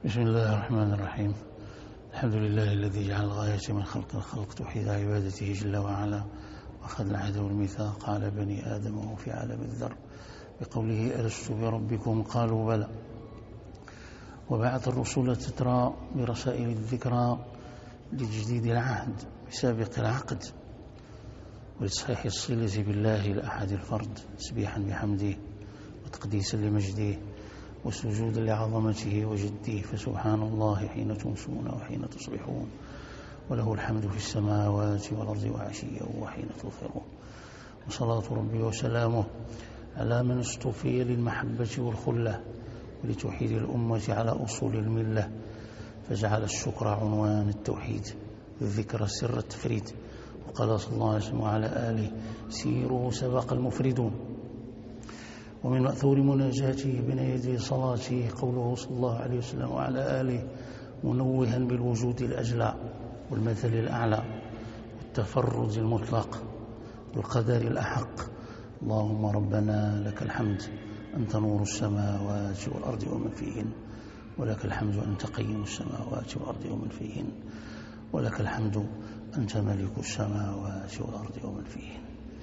بسم الله الرحمن الرحيم. الحمد لله الذي جعل الغاية من خلق الخلق توحيد عبادته جل وعلا، وأخذ العهد والميثاق على بني آدم وهو في عالم الذر بقوله ألست بربكم قالوا بلى، وبعث الرسل تترى برسائل الذكرى لتجديد العهد بسابق العقد ولتصحيح الصلة بالله الأحد الفرد، تسبيحا بحمده وتقديسا لمجده وسجودا لعظمته وجده، فسبحان الله حين تمسون وحين تصبحون، وله الحمد في السماوات والأرض وعشيا وحين تظهرون. وصلاة ربي وسلامه على من اصطفي للمحبة والخلة ولتوحيد الأمة على أصول الملة، فجعل الشكر عنوان التوحيد، الذكر سر التفريد. وقال صلى الله عليه وسلم وعلى آله سيروا سبق المفردون. ومن مأثور مناجاته بين يدي صلاته قوله صلى الله عليه وسلم وعلى آله منوها بالوجود الأجلى والمثل الأعلى والتفرد المطلق والقدر الأحق، اللهم ربنا لك الحمد أنت نور السماوات والأرض ومن فيهن، ولك الحمد أنت قيم السماوات والأرض ومن فيهن، ولك الحمد أنت ملك السماوات والأرض ومن فيهن.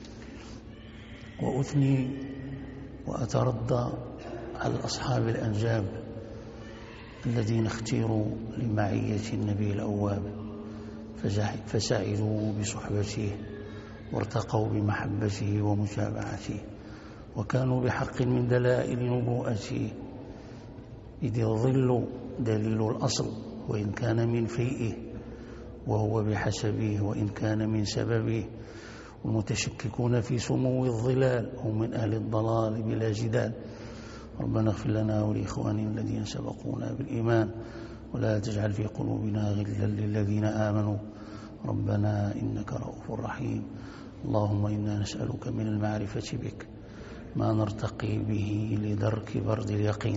وأثني وأترضى على أصحاب الأنجاب الذين اختيروا لمعية النبي الأواب، فسعدوا بصحبته وارتقوا بمحبته ومتابعته، وكانوا بحق من دلائل نبوءته، إذ الظل دليل الأصل وإن كان من فيئه، وهو بحسبه وإن كان من سببه. والمتشككون في سمو الظلال هم من أهل الضلال بلا جدال. ربنا اغفر لنا ولإخواننا الذين سبقونا بالإيمان، ولا تجعل في قلوبنا غلا للذين آمنوا ربنا إنك رؤوف رحيم. اللهم إنا نسألك من المعرفة بك ما نرتقي به لدرك برد اليقين،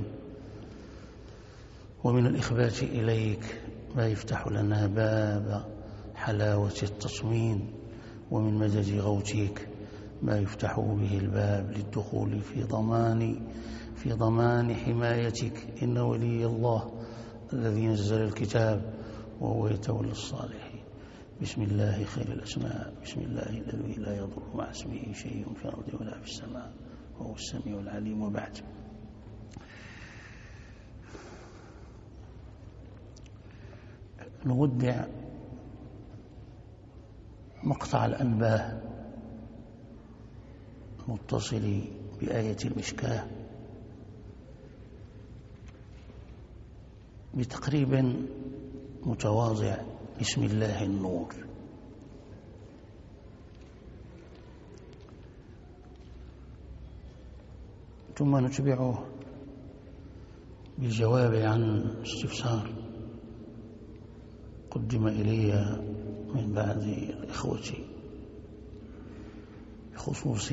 ومن الإخبات إليك ما يفتح لنا باب حلاوة التصميم، ومن مدد غوتيك ما يفتح به الباب للدخول في ضمان حمايتك. إن ولي الله الذي نزل الكتاب وهو يتولى الصالحين. بسم الله خير الأسماء، بسم الله الذي لا يضر مع اسمه شيء في الأرض ولا في السماء وهو السميع العليم. وبعد، نودع مقطع الأنباء المتصل بآية المشكاة بتقريب متواضع بسم الله النور. ثم نتبعه بالجواب عن استفسار قدم إلي من بعض الإخوة بخصوص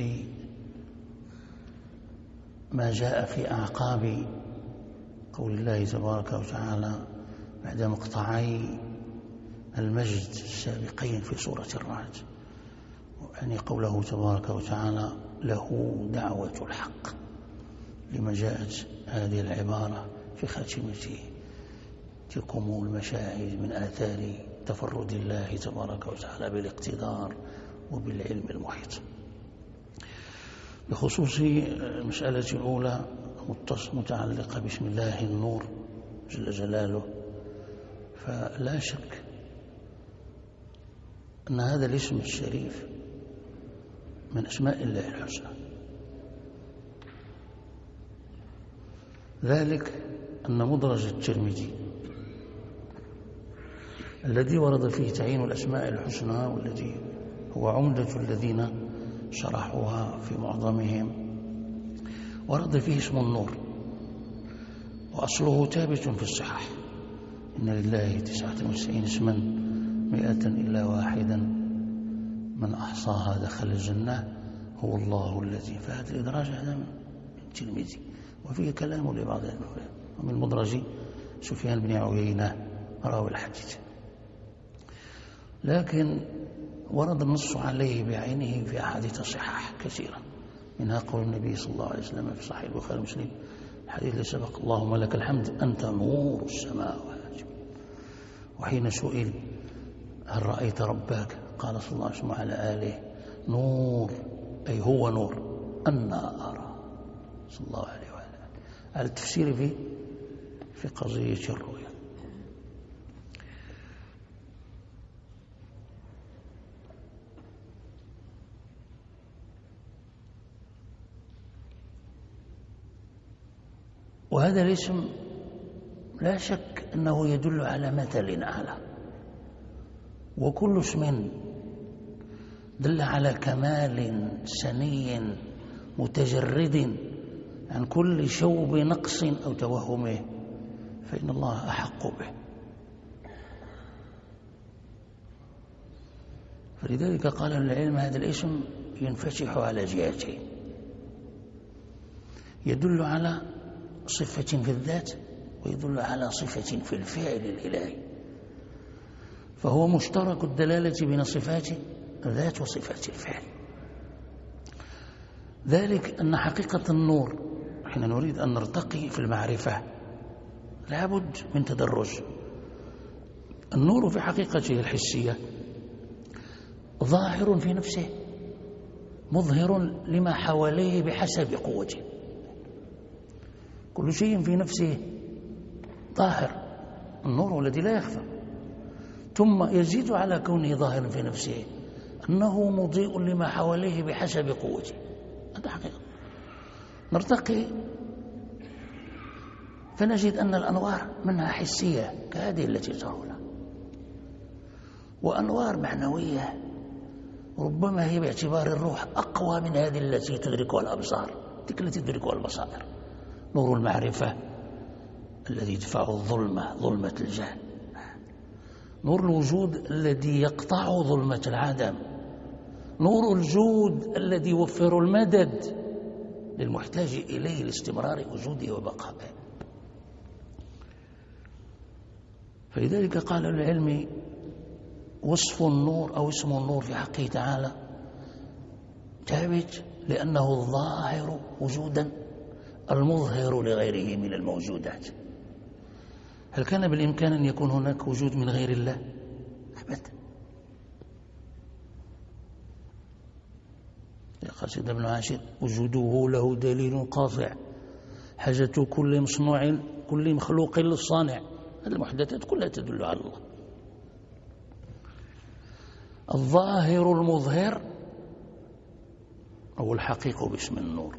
ما جاء في أعقاب قول الله تبارك وتعالى بعد مقطعي المجد السابقين في سورة الرعد، يعني قوله تبارك وتعالى له دعوة الحق، لما جاءت هذه العبارة في خاتمته تلكم المشاهد من آثار تفرد الله تبارك وتعالى بالاقتدار وبالعلم المحيط. بخصوص المسألة الأولى متعلقة بسم الله النور جل جلاله، فلا شك أن هذا الاسم الشريف من أسماء الله الحسنى، ذلك أن مدرج الترمذي الذي ورد فيه تعيين الأسماء الحسنى، والذي هو عمدة الذين شرحوها في معظمهم، ورد فيه اسم النور، وأصله ثابت في الصحاح: إن لله 99 اسما 100 إلا واحدا من أحصاها دخل الجنة هو الله الذي. فهذا الإدراج هذا من الترمذي، وفيه كلام لبعض العلماء. ومن مدرج سفيان بن عيينة راوي الحديث، لكن ورد النص عليه بعينه في أحاديث الصحاح كثيرا، منها قول النبي صلى الله عليه وسلم في صحيح البخاري ومسلم: الحديث اللي سبق: اللهم لك الحمد أنت نور السماوات. وحين سئل: هل رأيت ربك؟ قال صلى الله عليه وسلم وعلى آله: نور، أي هو نور، أنا أرى، صلى الله عليه وآله. على التفسير في قضية الرؤيا. وهذا الاسم لا شك أنه يدل على مثل أعلى، وكل اسم دل على كمال سني متجرد عن كل شوب نقص أو توهمه فإن الله أحق به. فلذلك قال العلم: هذا الاسم ينفتح على جهتين: يدل على صفة في الذات، ويدل على صفة في الفعل الإلهي، فهو مشترك الدلالة بين صفات الذات وصفات الفعل. ذلك أن حقيقة النور حين نريد أن نرتقي في المعرفة لابد من تدرج. النور في حقيقته الحسية ظاهر في نفسه، مظهر لما حواليه بحسب قوته. كل شيء في نفسه ظاهر، النور الذي لا يخفى، ثم يزيد على كونه ظاهر في نفسه أنه مضيء لما حواليه بحسب قوته. هذا حقيقة. نرتقي فنجد أن الأنوار منها حسية كهذه التي ترونها، وأنوار معنوية ربما هي باعتبار الروح أقوى من هذه التي تدركها الأبصار، تلك التي تدركها البصائر. نور المعرفة الذي يدفع الظلمة، ظلمة الجهل. نور الوجود الذي يقطع ظلمة العدم. نور الجود الذي يوفر المدد للمحتاج إليه لاستمرار وجوده وبقائه. فلذلك قال العلم: وصف النور أو اسم النور في حقه تعالى ثابت لأنه الظاهر وجودا المظهر لغيره من الموجودات. هل كان بالإمكان أن يكون هناك وجود من غير الله؟ أبدا. قال سيدنا ابن عاشر: وجوده له دليل قاطع، حاجة كل مصنوع كل مخلوق للصانع. هذه المحدثات كلها تدل على الله. الظاهر المظهر هو الحقيق باسم النور،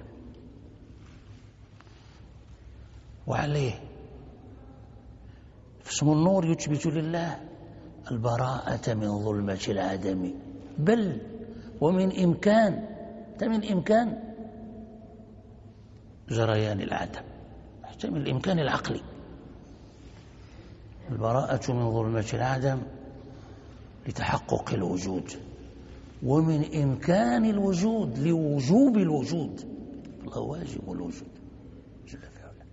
وعليه اسم النور يثبت لله البراءة من ظلمة العدم، بل ومن إمكان جريان العدم، حتى من الإمكان العقلي. البراءة من ظلمة العدم لتحقق الوجود، ومن إمكان الوجود لوجوب الوجود. الله واجب الوجود جل في علاه.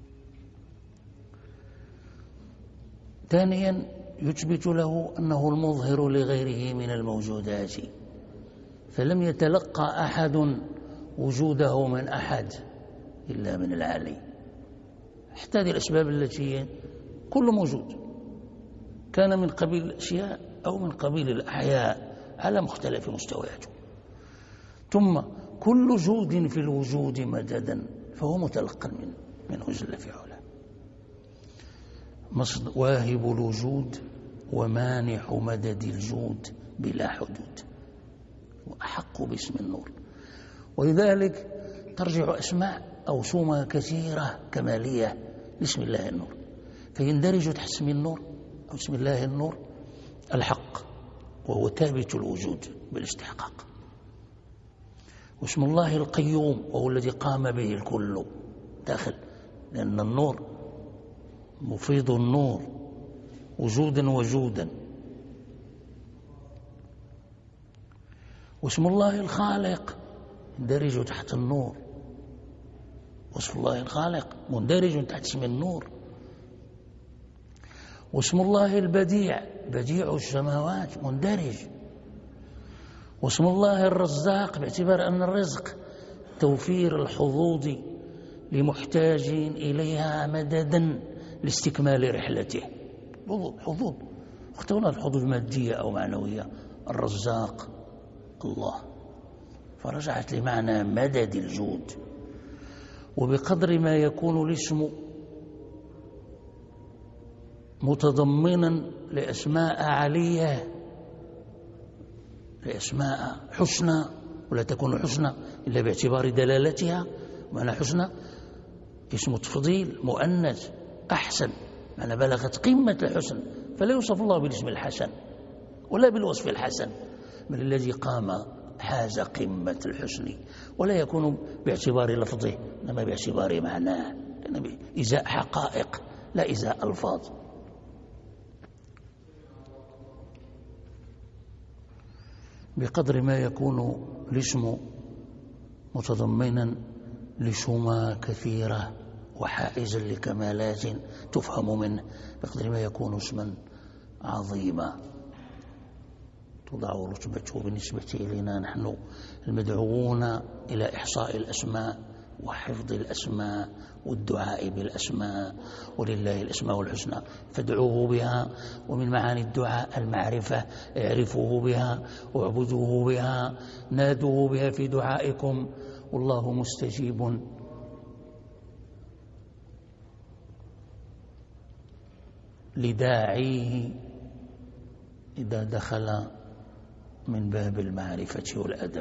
ثانيا يثبت له أنه المظهر لغيره من الموجودات، فلم يتلقى أحد وجوده من أحد إلا من العلي. حتى هذه الأسباب التي كل موجود كان من قبيل الأشياء أو من قبيل الأحياء على مختلف مستوياته، ثم كل جود في الوجود مددا فهو متلقى منه جل في علاه. واهب الوجود ومانح مدد الجود بلا حدود، وأحق باسم النور. ولذلك ترجع أسماء أو سمى كثيرة كمالية لاسم الله النور، فيندرج تحت اسم النور أو اسم الله النور الحق، وهو ثابت الوجود بالاستحقاق. واسم الله القيوم، وهو الذي قام به الكل داخل، لأن النور مفيض النور وجودا وجودا. واسم الله الخالق مندرج تحت النور، واسم الله الخالق مندرج تحت اسم النور. واسم الله البديع بديع السماوات مندرج. واسم الله الرزاق باعتبار أن الرزق توفير الحظوظ لمحتاج إليها مددا لاستكمال رحلته. حظوظ، اخترنا الحظوظ مادية أو معنوية. الرزاق الله، فرجعت لمعنى مدد الجود. وبقدر ما يكون الاسم متضمنا لأسماء علية، لأسماء حسنى، ولا تكون حسنى إلا باعتبار دلالتها. معنى حسنى اسم تفضيل مؤنث، أحسن معنى بلغت قمة الحسن، فلا يوصف الله بالاسم الحسن ولا بالوصف الحسن، بل الذي قام حاز قمة الحسن، ولا يكون باعتبار لفظه إنما باعتبار معناه، لأنه إزاء حقائق لا إزاء ألفاظ. بقدر ما يكون الاسم متضمنا لسمى كثيرة وحائزا لكمالات تفهم منه، بقدر ما يكون اسما عظيما توضع رتبته بالنسبة إلينا نحن المدعوون إلى إحصاء الأسماء وحفظ الأسماء والدعاء بالأسماء، ولله الأسماء الحسنى فادعوه بها. ومن معاني الدعاء المعرفة، اعرفوه بها واعبدوه بها، نادوه بها في دعائكم، والله مستجيب لداعيه إذا دخل من باب المعرفة والأدب.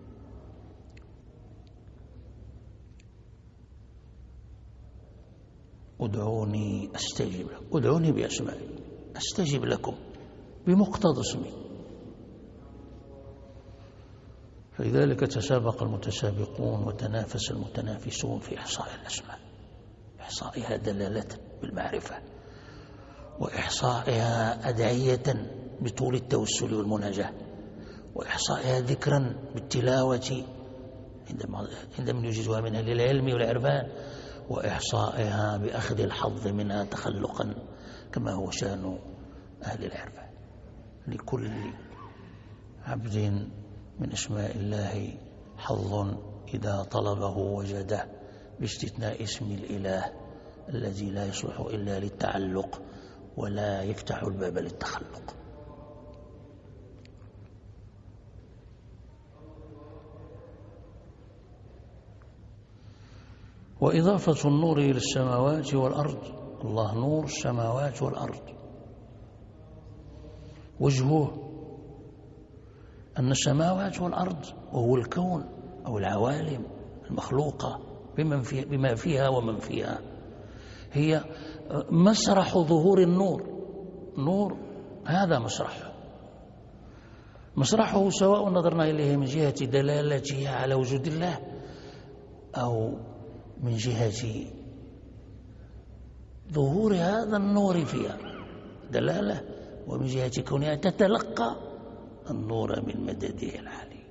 ادعوني أستجب لكم، ادعوني بأسمائي أستجب لكم بمقتضى اسمي. فلذلك تسابق المتسابقون وتنافس المتنافسون في إحصاء الأسماء، إحصائها دلالة بالمعرفة، وإحصائها أدعية بطول التوسل والمناجاة، وإحصائها ذكرا بالتلاوة عندما يجيزها من أهل العلم والعرفان، وإحصائها بأخذ الحظ منها تخلقا كما هو شأن أهل العرفان. لكل عبد من أسماء الله حظ إذا طلبه وجده، باستثناء اسم الإله الذي لا يصلح إلا للتعلق ولا يفتح الباب للتخلق. وإضافة النور إلى السماوات والأرض، الله نور السماوات والأرض، وجهه أن السماوات والأرض وهو الكون أو العوالم المخلوقة بما فيها ومن فيها هي مسرح ظهور النور. نور هذا مسرحه سواء نظرنا إليه من جهة دلالته على وجود الله أو من جهة ظهور هذا النور فيها دلالة، ومن جهة كونها تتلقى النور من مدده العالي.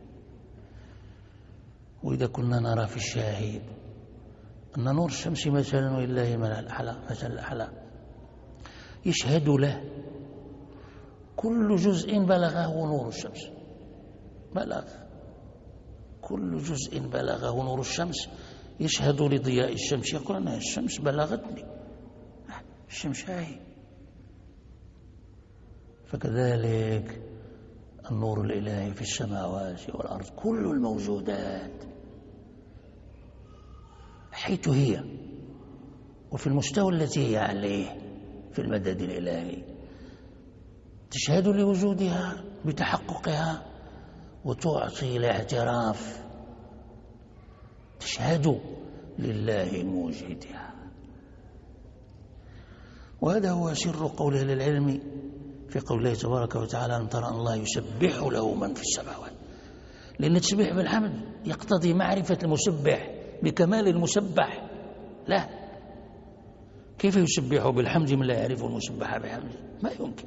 وإذا كنا نرى في الشاهد أن نور الشمس مثلا ولله مثل الأعلى يشهد له كل جزء بلغه نور الشمس، كل جزء بلغه نور الشمس يشهد لضياء الشمس، يقول أنا الشمس بلغتني، الشمس هاي. فكذلك النور الإلهي في السماوات والأرض، كل الموجودات حيث هي وفي المستوى التي هي عليه في المدد الإلهي تشهد لوجودها بتحققها وتعطي الاعتراف، تشهد لله موجدها. وهذا هو سر قول أهل العلم في قول الله تبارك وتعالى أن ترى أن الله يسبح له من في السماوات، لأن التسبيح بالحمد يقتضي معرفة المسبح بكمال المسبح. لا، كيف يسبح بالحمد من لا يعرف المسبح بحمده؟ ما يمكن.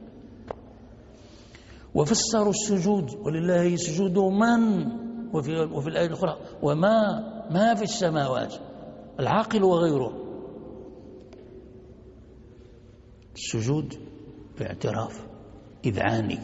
وفسروا السجود ولله يسجد من، وفي الآية الأخرى وما في السماوات، العاقل وغيره. السجود باعتراف إذعاني،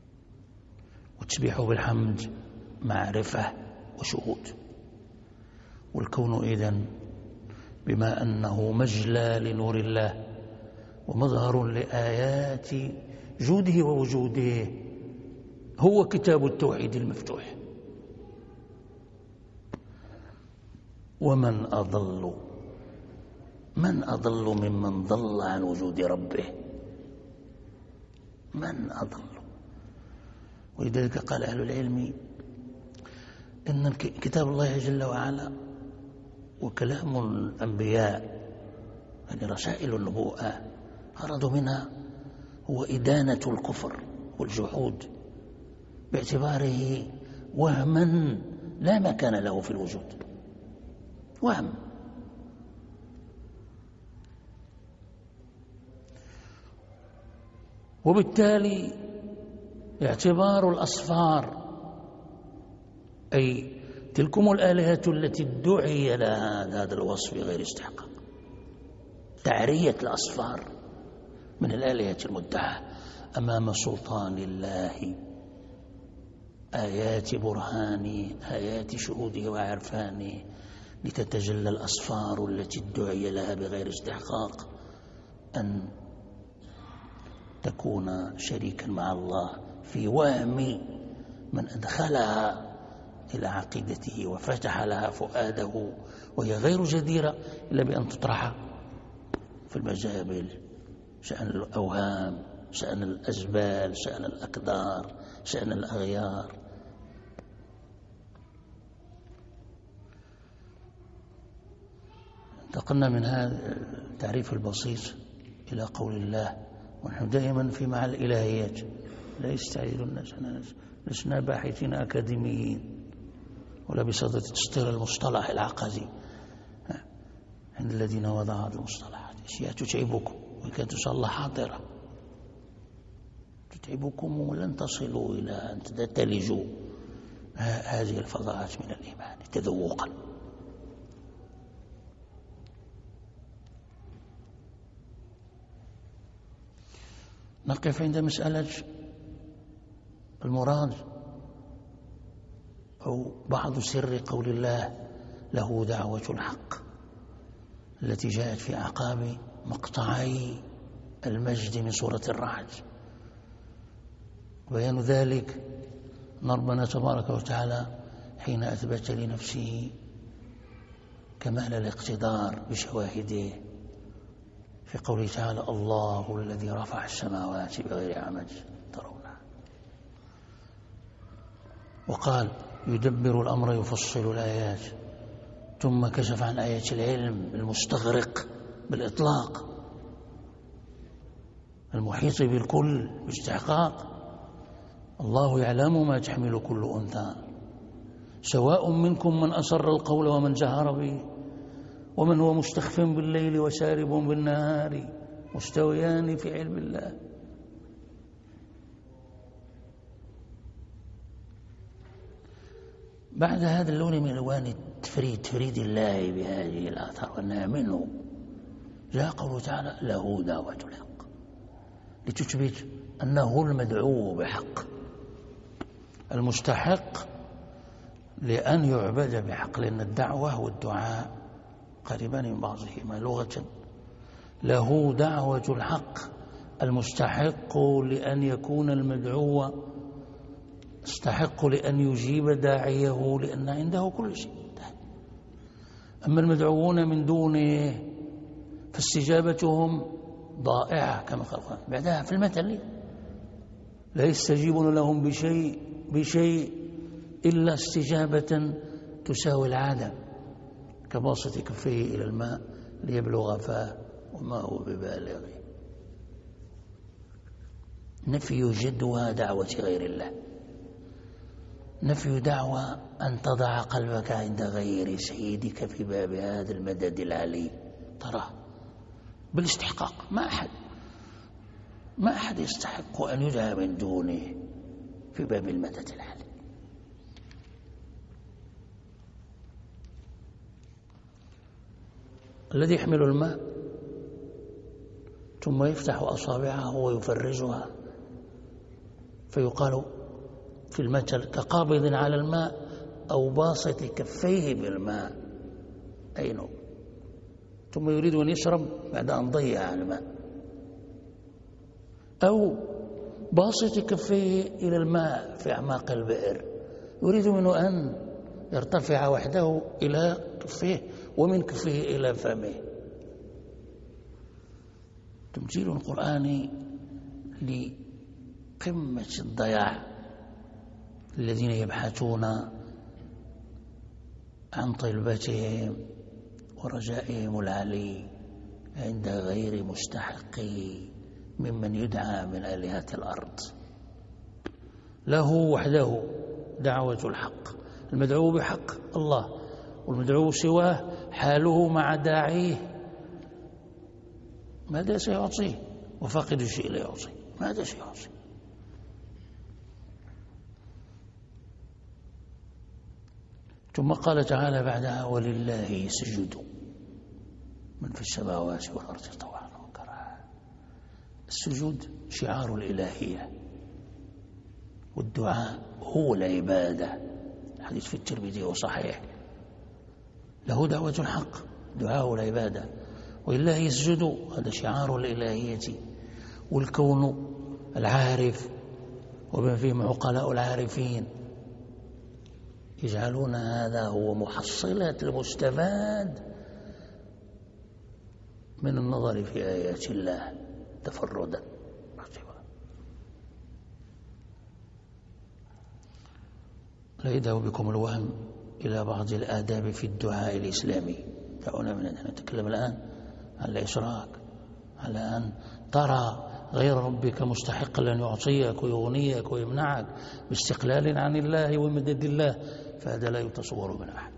والتسبيح بالحمد معرفة وشهود. والكون إذن بما أنه مجلى لنور الله ومظهر لآيات جوده ووجوده هو كتاب التوحيد المفتوح. ومن أضل ممن ضل عن وجود ربه؟ من أضل؟ ولذلك قال أهل العلم إن كتاب الله جل وعلا وكلام الأنبياء يعني رسائل النبوءة غرض منها هو إدانة الكفر والجحود باعتباره وهما لا مكان له في الوجود، وهم. وبالتالي اعتبار الأصفار أي تلكم الآلهة التي ادعي لها هذا الوصف غير استحقاق، تعرية الأصفار من الآلهة المدعاة أمام سلطان الله، آيات برهانه، آيات شهوده وعرفانه، لتتجلى الأصفار التي ادعي لها بغير استحقاق أن تكون شريكا مع الله في وهم من أدخلها إلى عقيدته وفتح لها فؤاده، وهي غير جديرة إلا بأن تطرح في المجابل، شأن الأوهام، شأن الأزبال، شأن الأقدار، شأن الأغيار. انتقلنا من هذا التعريف البسيط إلى قول الله، ونحن دائما في مع الإلهيات لا يستعجل الناس، لسنا باحثين أكاديميين ولا بصدد تسطير المصطلح العقدي عند الذين وضعوا هذه المصطلحات. أشياء تتعبكم وإن كانت إن شاء الله حاضرة تتعبكم ولن تصلوا إلى أن تلجوا هذه الفضاءات من الإيمان تذوقا. نقف عند مسألة المراد أو بعض سر قول الله له دعوة الحق التي جاءت في أعقاب مقطعي المجد من سورة الرعد. بيان ذلك أن ربنا تبارك وتعالى حين أثبت لنفسه كمال الاقتدار بشواهده في قوله تعالى الله الذي رفع السماوات بغير عمد ترونها، وقال يدبر الأمر يفصل الآيات، ثم كشف عن آيات العلم المستغرق بالإطلاق المحيط بالكل باستحقاق. الله يعلم ما تحمل كل أنثى سواء منكم من أسر القول ومن جهر به ومن هو مستخف بالليل وسارب بالنهار مستويان في علم الله. بعد هذا اللون من ألوان تفريد الله بهذه الآثار وأنها منه، جاء قوله تعالى له دعوة الحق لتثبت أنه المدعو بحق المستحق لأن يعبد بحق، لأن الدعوة والدعاء قريبان من بعضهما لغة. له دعوة الحق المستحق لأن يكون المدعو استحق لأن يجيب داعيه لأن عنده كل شيء. أما المدعوون من دونه فاستجابتهم ضائعة كما قال بعدها في المثل لا يستجيبون لهم بشيء إلا استجابة تساوي العادة كباسط كفيه إلى الماء ليبلغ فاه وما هو ببالغ. نفي جدوى دعوة غير الله، نفي دعوى أن تضع قلبك عند غير سيدك في باب هذا المدد العلي تراه بالاستحقاق. ما أحد يستحق أن يدعى من دونه في باب المدد العلي. الذي يحمل الماء ثم يفتح أصابعه ويفرجها فيقال في المثل كقابض على الماء أو باسط كفيه بالماء أي نوم، ثم يريد أن يشرب بعد أن ضيع الماء، أو باسط كفيه إلى الماء في أعماق البئر يريد منه أن يرتفع وحده إلى كفيه ومن كفيه إلى فمه. تمثيل قرآني لقمة الضياع الذين يبحثون عن طلبتهم ورجائهم العلي عند غير مستحقي ممن يدعى من آلهة الأرض. له وحده دعوة الحق، المدعو بحق الله، والمدعو سواه حاله مع داعيه ماذا سيعطيه؟ وفاقد الشيء لا يعطي، ماذا سيعطي؟ ثم قال تعالى بعدها: ولله يسجد من في السماوات والأرض طوعا وكرها. السجود شعار الإلهية، والدعاء هو العبادة. الحديث في الترمذي وصحيح، له دعوة الحق، دعاء العبادة. ولله يسجد هذا شعار الإلهية، والكون العارف وبما فيهم عقلاء العارفين يجعلون هذا هو محصلة المستفاد من النظر في آيات الله تفردا. لا يدعو بكم الوهم إلى بعض الآداب في الدعاء الإسلامي. دعونا من أن نتكلم الآن عن الإشراك، على أن ترى غير ربك مستحق لأن يعطيك ويغنيك ويمنعك باستقلال عن الله ومدد الله، فهذا لا يتصور من أحد.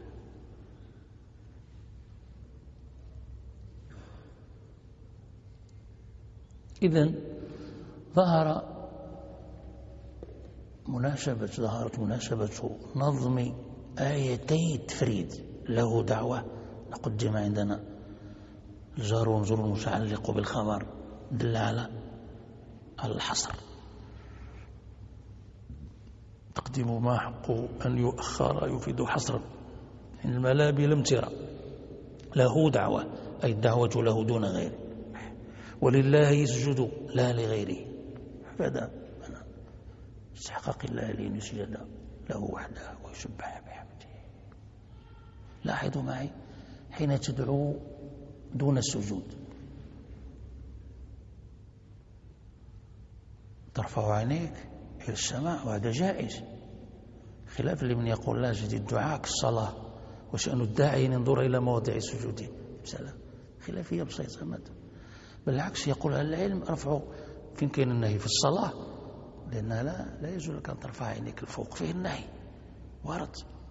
إذن ظهرت مناسبة نظم آيتي التفريد له دعوة. نقدم عندنا الجار والمجرور المتعلق بالخبر دل على الحصر، تقديم ما حقه أن يؤخر يفيد حصرا، الملابي لم ترى. له دعوة أي الدعوة له دون غيره. ولله يسجد لا لغيره، هذا استحقاق الله لأن يسجد له وحده ويسبح بحمده. لاحظوا معي حين تدعو دون السجود ترفع عينيك إلى السماء، وهذا جائز، خلاف لمن يقول لا جديد الدعاء كالصلاة وشأن الداعي أن ينظر إلى مواضع سجوده. مسألة خلافية بسيطة ماذا، بالعكس يقول أهل العلم ارفعوا فين كاين النهي في الصلاة، لأنها لا يجوز لك أن ترفع عينيك الفوق، فيه النهي وارد.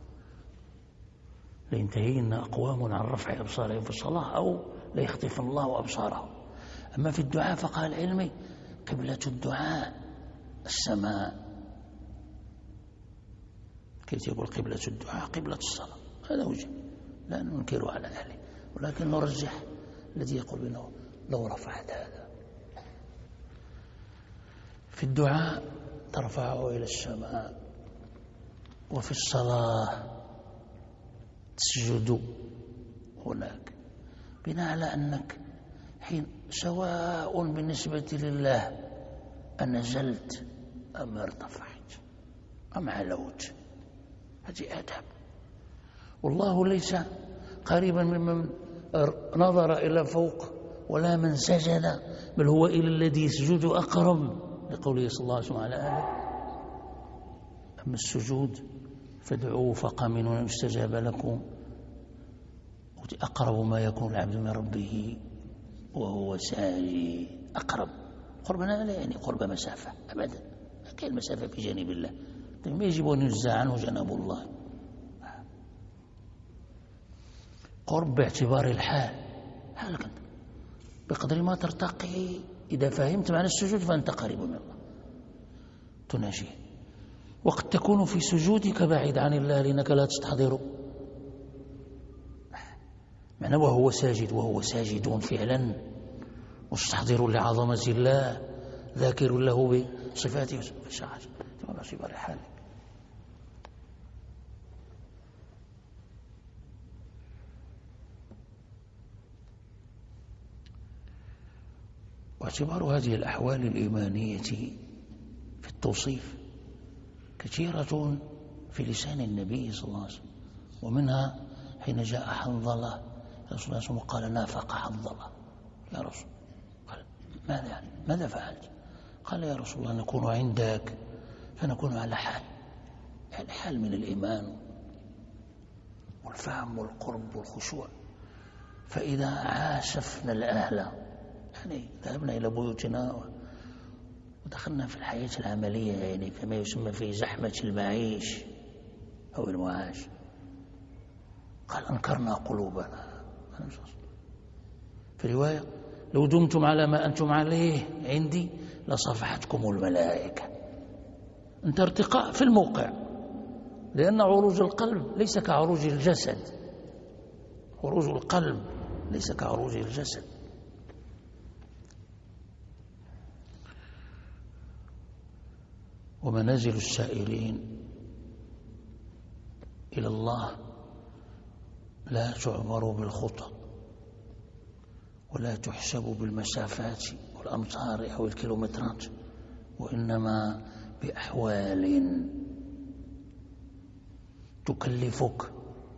لينتهين أقوام عن رفع أبصارهم في الصلاة أو ليخطف الله أبصارهم. أما في الدعاء فقال العلمي قبلة الدعاء السماء، كيف يقول قبلة الدعاء قبلة الصلاة، هذا وجه لا ننكر على أهله، ولكن نرجح الذي يقول بأنه لو رفعت هذا في الدعاء ترفعه إلى السماء، وفي الصلاة تسجد هناك، بناء على أنك حين سواء بالنسبة لله أنزلت أم ارتفعت أم علوت، هذه آداب. والله ليس قريبا ممن نظر إلى فوق ولا من سجد، بل هو إلى الذي يسجد أقرب، لقوله صلى الله عليه وسلم على آله: أما السجود فادعوه فقامنوا أن يستجاب لكم، أقرب ما يكون العبد من ربه وهو ساجد. أقرب قربنا لا يعني قرب مسافة أبدا، كاين المسافة في جانب الله، ما يجب أن يجزى عنه جناب الله. قرب باعتبار الحال، حالك بقدر ما ترتقي. إذا فهمت معنى السجود فأنت قريب من الله تناجيه، وقد تكون في سجودك بعيد عن الله لأنك لا تستحضره، معنى وهو ساجد وهو ساجد فعلا مستحضر لعظمة الله ذاكر له بصفاته وسعته باعتبار حالك. واعتبار هذه الأحوال الإيمانية في التوصيف كثيرة في لسان النبي صلى الله عليه وسلم، ومنها حين جاء حنظلة رسول الله صلى الله عليه وسلم قال نافق حنظلة يا رسول، قال ماذا فعلت؟ قال يا رسول الله نكون عندك فنكون على حال، يعني حال من الإيمان والفهم والقرب والخشوع، فإذا عاشفنا الأهل يعني ذهبنا إلى بيوتنا ودخلنا في الحياة العملية يعني كما يسمى في زحمة المعيش أو المعاش، قال أنكرنا قلوبنا. في رواية لو دمتم على ما أنتم عليه عندي لصفحتكم الملائكة. أنت ارتقاء في الموقع، لأن عروج القلب ليس كعروج الجسد، عروج القلب ليس كعروج الجسد. ومنازل السائرين إلى الله لا تعبر بالخطى ولا تحسب بالمسافات والأمتار أو الكيلومترات، وإنما بأحوال تكلفك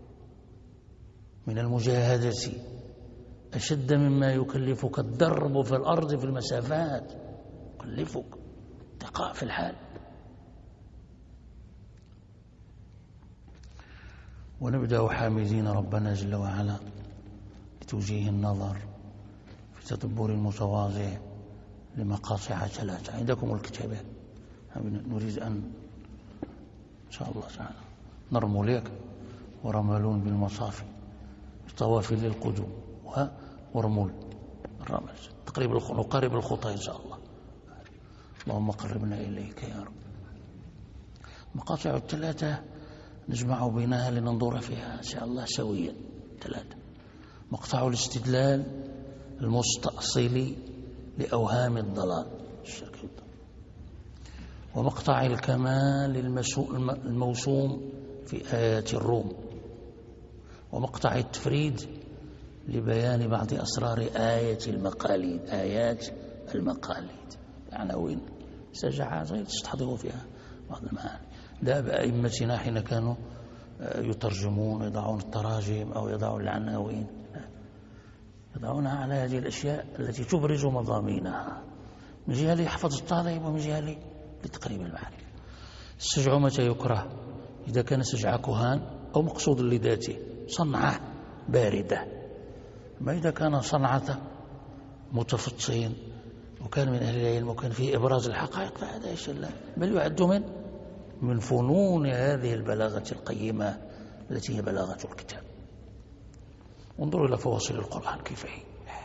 من المجاهدة أشد مما يكلفك الدرب في الأرض في المسافات، يكلفك ارتقاء في الحال. ونبدأ حامدين ربنا جل وعلا بتوجيه النظر في تدبر المتواضع لمقاطع 3. عندكم الكتابات، نريد أن شاء الله تعالى نرمو لك ورملون بالمصافي بطواف للقدوم ورمول الرمل نقارب الخطى إن شاء الله. اللهم قربنا إليك يا رب. مقاطع 3 نجمع بينها لننظر فيها إن شاء الله سويا. 3: مقطع الاستدلال المستأصل لأوهام الضلال الشرك، ومقطع الكمال الموسوم في آيات الروم، ومقطع التفريد لبيان بعض أسرار آيات المقاليد عناوين سجعات تستحضر فيها بعض المعاني. داب أئمتنا حين كانوا يترجمون يضعون التراجم أو يضعون العناوين يضعونها على هذه الأشياء التي تبرز مضامينها، من جهة ليحفظ الطالب ومن جهة لتقريب المعرفة. السجع متى يكره؟ إذا كان سجع كهان أو مقصود لذاته، صنعة باردة. ما إذا كان صنعة متفطين وكان من أهل العلم وكان فيه إبراز الحقائق فهذا يشل الله، بل يعد من فنون هذه البلاغة القيمة التي هي بلاغة الكتاب. انظروا إلى فواصل القرآن كيف هي،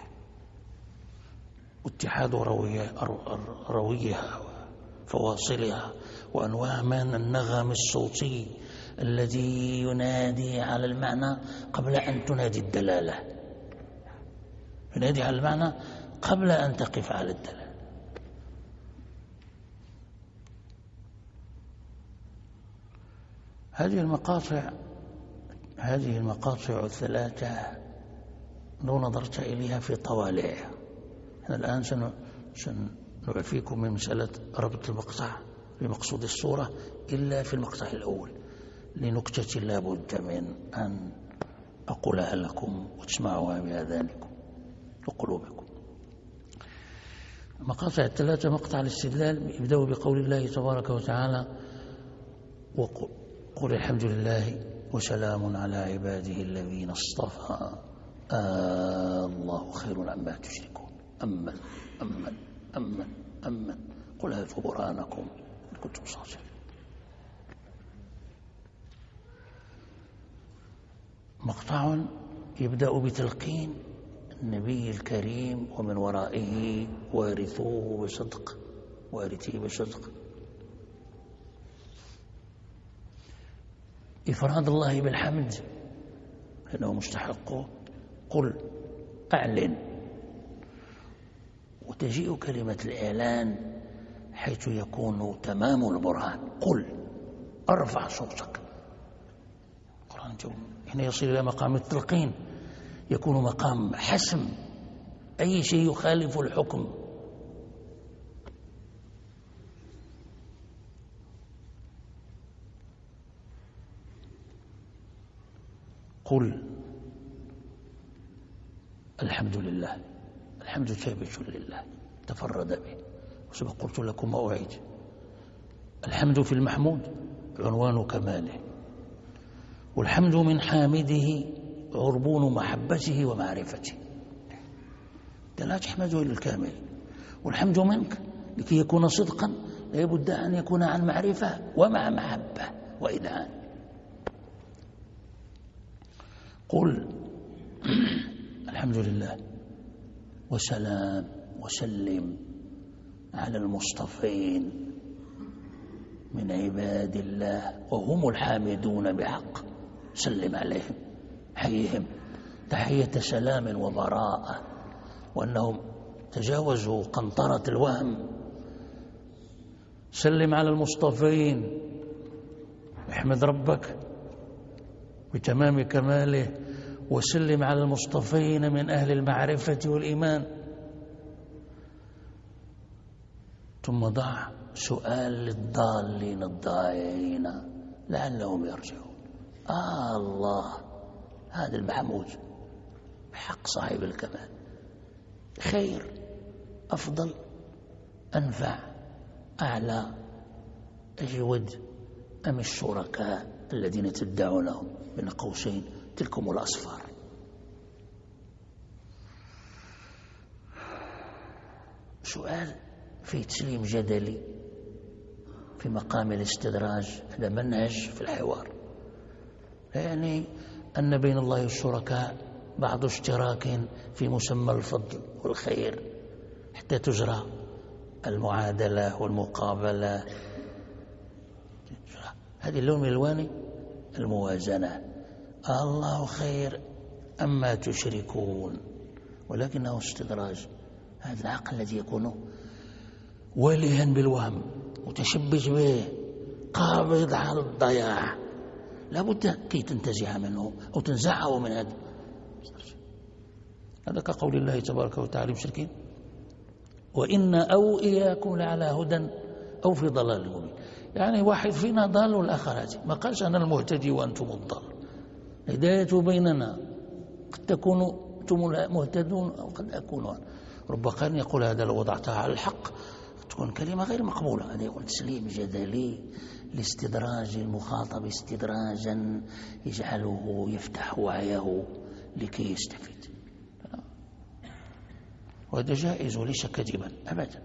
واتحاد رويها وفواصلها وأنواع من النغم الصوتي الذي ينادي على المعنى قبل أن تنادي الدلالة، ينادي على المعنى قبل أن تقف على الدلالة. هذه المقاطع 3 لو نظرت إليها في طوالعها. أنا الآن سنعفيكم من مسألة ربط المقطع بمقصود الصورة إلا في المقطع الأول لنكتة لا بد من أن أقولها لكم وتسمعوها بآذانكم وقلوبكم. مقاطع 3: مقطع الاستدلال يبدأ بقول الله تبارك وتعالى قل الحمد لله وسلام على عباده الذين اصطفى الله خير عما تشركون أمن قل هاتوا برهانكم إن كنتم صادقين. مقطع يبدأ بتلقين النبي الكريم ومن ورائه وارثيه بصدق إفراد الله بالحمد إنه مستحق. قل أعلن، وتجيء كلمة الإعلان حيث يكون تمام البرهان. قل أرفع صوتك. القرآن حين يصل إلى مقام التلقين يكون مقام حسم، أي شيء يخالف الحكم قل الحمد لله. الحمد ثابت لله تفرد به، وسبق قلت لكم وأعيد: الحمد في المحمود عنوان كماله، والحمد من حامده عربون محبته ومعرفته. لا تحمده إلا الكامل، والحمد منك لكي يكون صدقا لا بد أن يكون عن معرفة ومع محبة وإذعان. قل الحمد لله وسلام وسلم على المصطفين من عباد الله وهم الحامدون بحق. سلم عليهم، حيهم تحية سلام وبراءة، وأنهم تجاوزوا قنطرة الوهم. سلم على المصطفين، احمد ربك بتمام كماله، وسلم على المصطفين من أهل المعرفة والإيمان. ثم ضع سؤال للضالين الضائعين لعلهم يرجعون. الله، هذا المحمود بحق صاحب الكمال، خير، أفضل، أنفع، أعلى، أجود أم الشركاء الذين تدعونهم بين قوسين تلكم الأصفار؟ سؤال فيه تسليم جدلي في مقام الاستدراج، هذا منهج في الحوار. يعني أن بين الله والشركاء بعض اشتراك في مسمى الفضل والخير حتى تجرى المعادلة والمقابلة. هذه اللون من الوان الموازنة. الله خير أما تشركون، ولكنه استدراج. هذا العقل الذي يكون وليا بالوهم متشبث به قابض على الضياع لابد كي تنتزع منه أو تنزعه من هذا. هذا كقول الله تبارك وتعالى المشركين: وإن أو إياكم لعلى هدى أو في ضلال مبين. يعني واحد فينا ضال والآخر، ما قالش أنا المهتدي وأنتم الضال. الهداية بيننا، قد تكونوا أنتم مهتدون أو قد أكونوا. رب قال يقول هذا لو وضعتها على الحق تكون كلمة غير مقبولة. هذا يكون تسليم جدلي لاستدراج المخاطب استدراجا يجعله يفتح وعيه لكي يستفيد. وهذا جائز وليس كذبا أبدا.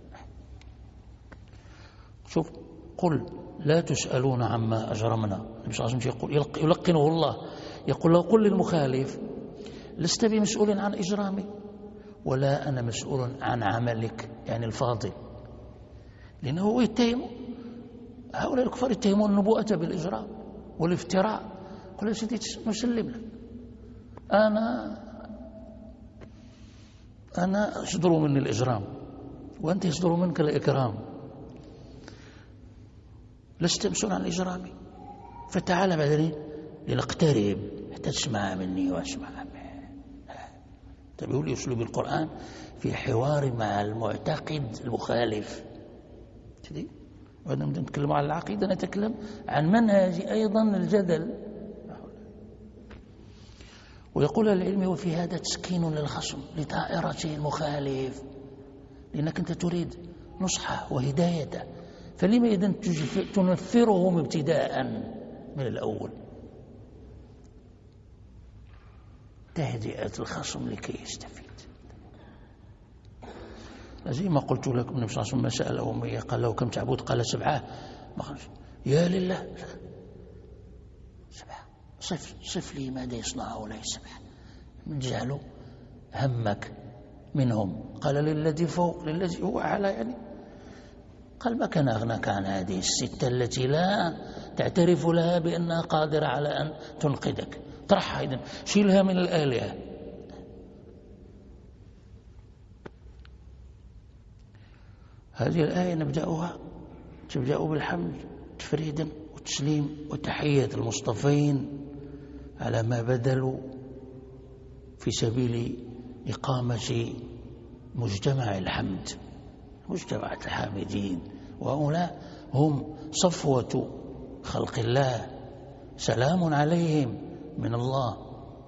شوف، قل لا تسألون عما أجرمنا. النبي صلى الله عليه وسلم يقول، يلقنه الله، يقول له: قل للمخالف لست بمسؤول عن إجرامي ولا أنا مسؤول عن عملك، يعني الفاضل. لأنه هو يتهم، هؤلاء الكفار يتهمون النبوءة بالإجرام والافتراء. قل يا سيدي نسلم لك، أنا يصدر مني الإجرام وأنت يصدر منك الإكرام، لست مسؤول عن إجرامي، فتعال بعدين لنقترب حتى تسمع مني وأسمع منه. تبيقول أسلوب القرآن في حوار مع المعتقد المخالف. وإذا نتكلم عن العقيدة نتكلم عن منهج أيضا الجدل. ويقول العلم: وفي هذا تسكين للخصم لطائرته المخالف، لأنك أنت تريد نصحه وهدايته، فلما إذن تنفرهم ابتداء من الأول؟ تهدئة الخصم لكي يستفيد. زي ما قلت لكم، النبي صلى الله عليه وسلم سأل أمية قال له: كم تعبد؟ قال: 7. ما خرج. يا لله، 7. صف لي ماذا يصنع هؤلاء 7 من جعلوا همك منهم. قال: للذي فوق، للذي هو أعلى. يعني قال: ما كان أغناك عن هذه 6 التي لا تعترف لها بأنها قادرة على أن تنقذك. طرحها إذن، شيلها من الآلهة. هذه الآية تبدأ بالحمد تفريدا وتسليم وتحية المصطفين على ما بذلوا في سبيل إقامة مجتمع الحمد، مجتمع الحامدين. وهؤلاء هم صفوة خلق الله، سلام عليهم من الله.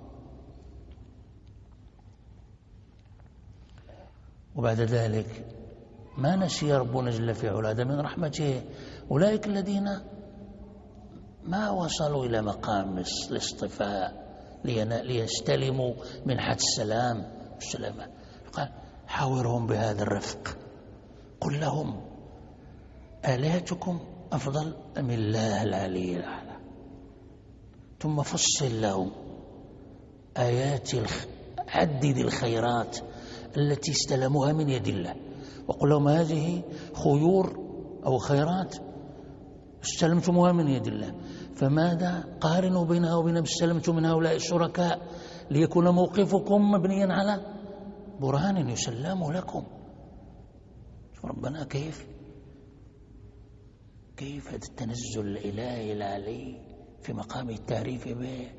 وبعد ذلك ما نسي ربنا جل في علاه من رحمته أولئك الذين ما وصلوا إلى مقام الاصطفاء ليستلموا منحة السلام والسلامة. قال حاورهم بهذا الرفق، قل لهم آلهتكم أفضل أم الله العلي الأعلى، ثم فصل لهم آيات عدد الخيرات التي استلموها من يد الله، وقل لهم هذه خيور أو خيرات استلمتموها من يد الله، فماذا قارنوا بينها وبين ما استلمتم من هؤلاء الشركاء ليكون موقفكم مبنيا على برهان يسلم لكم. ربنا كيف هذا التنزل الإلهي العلي في مقام التعريف به.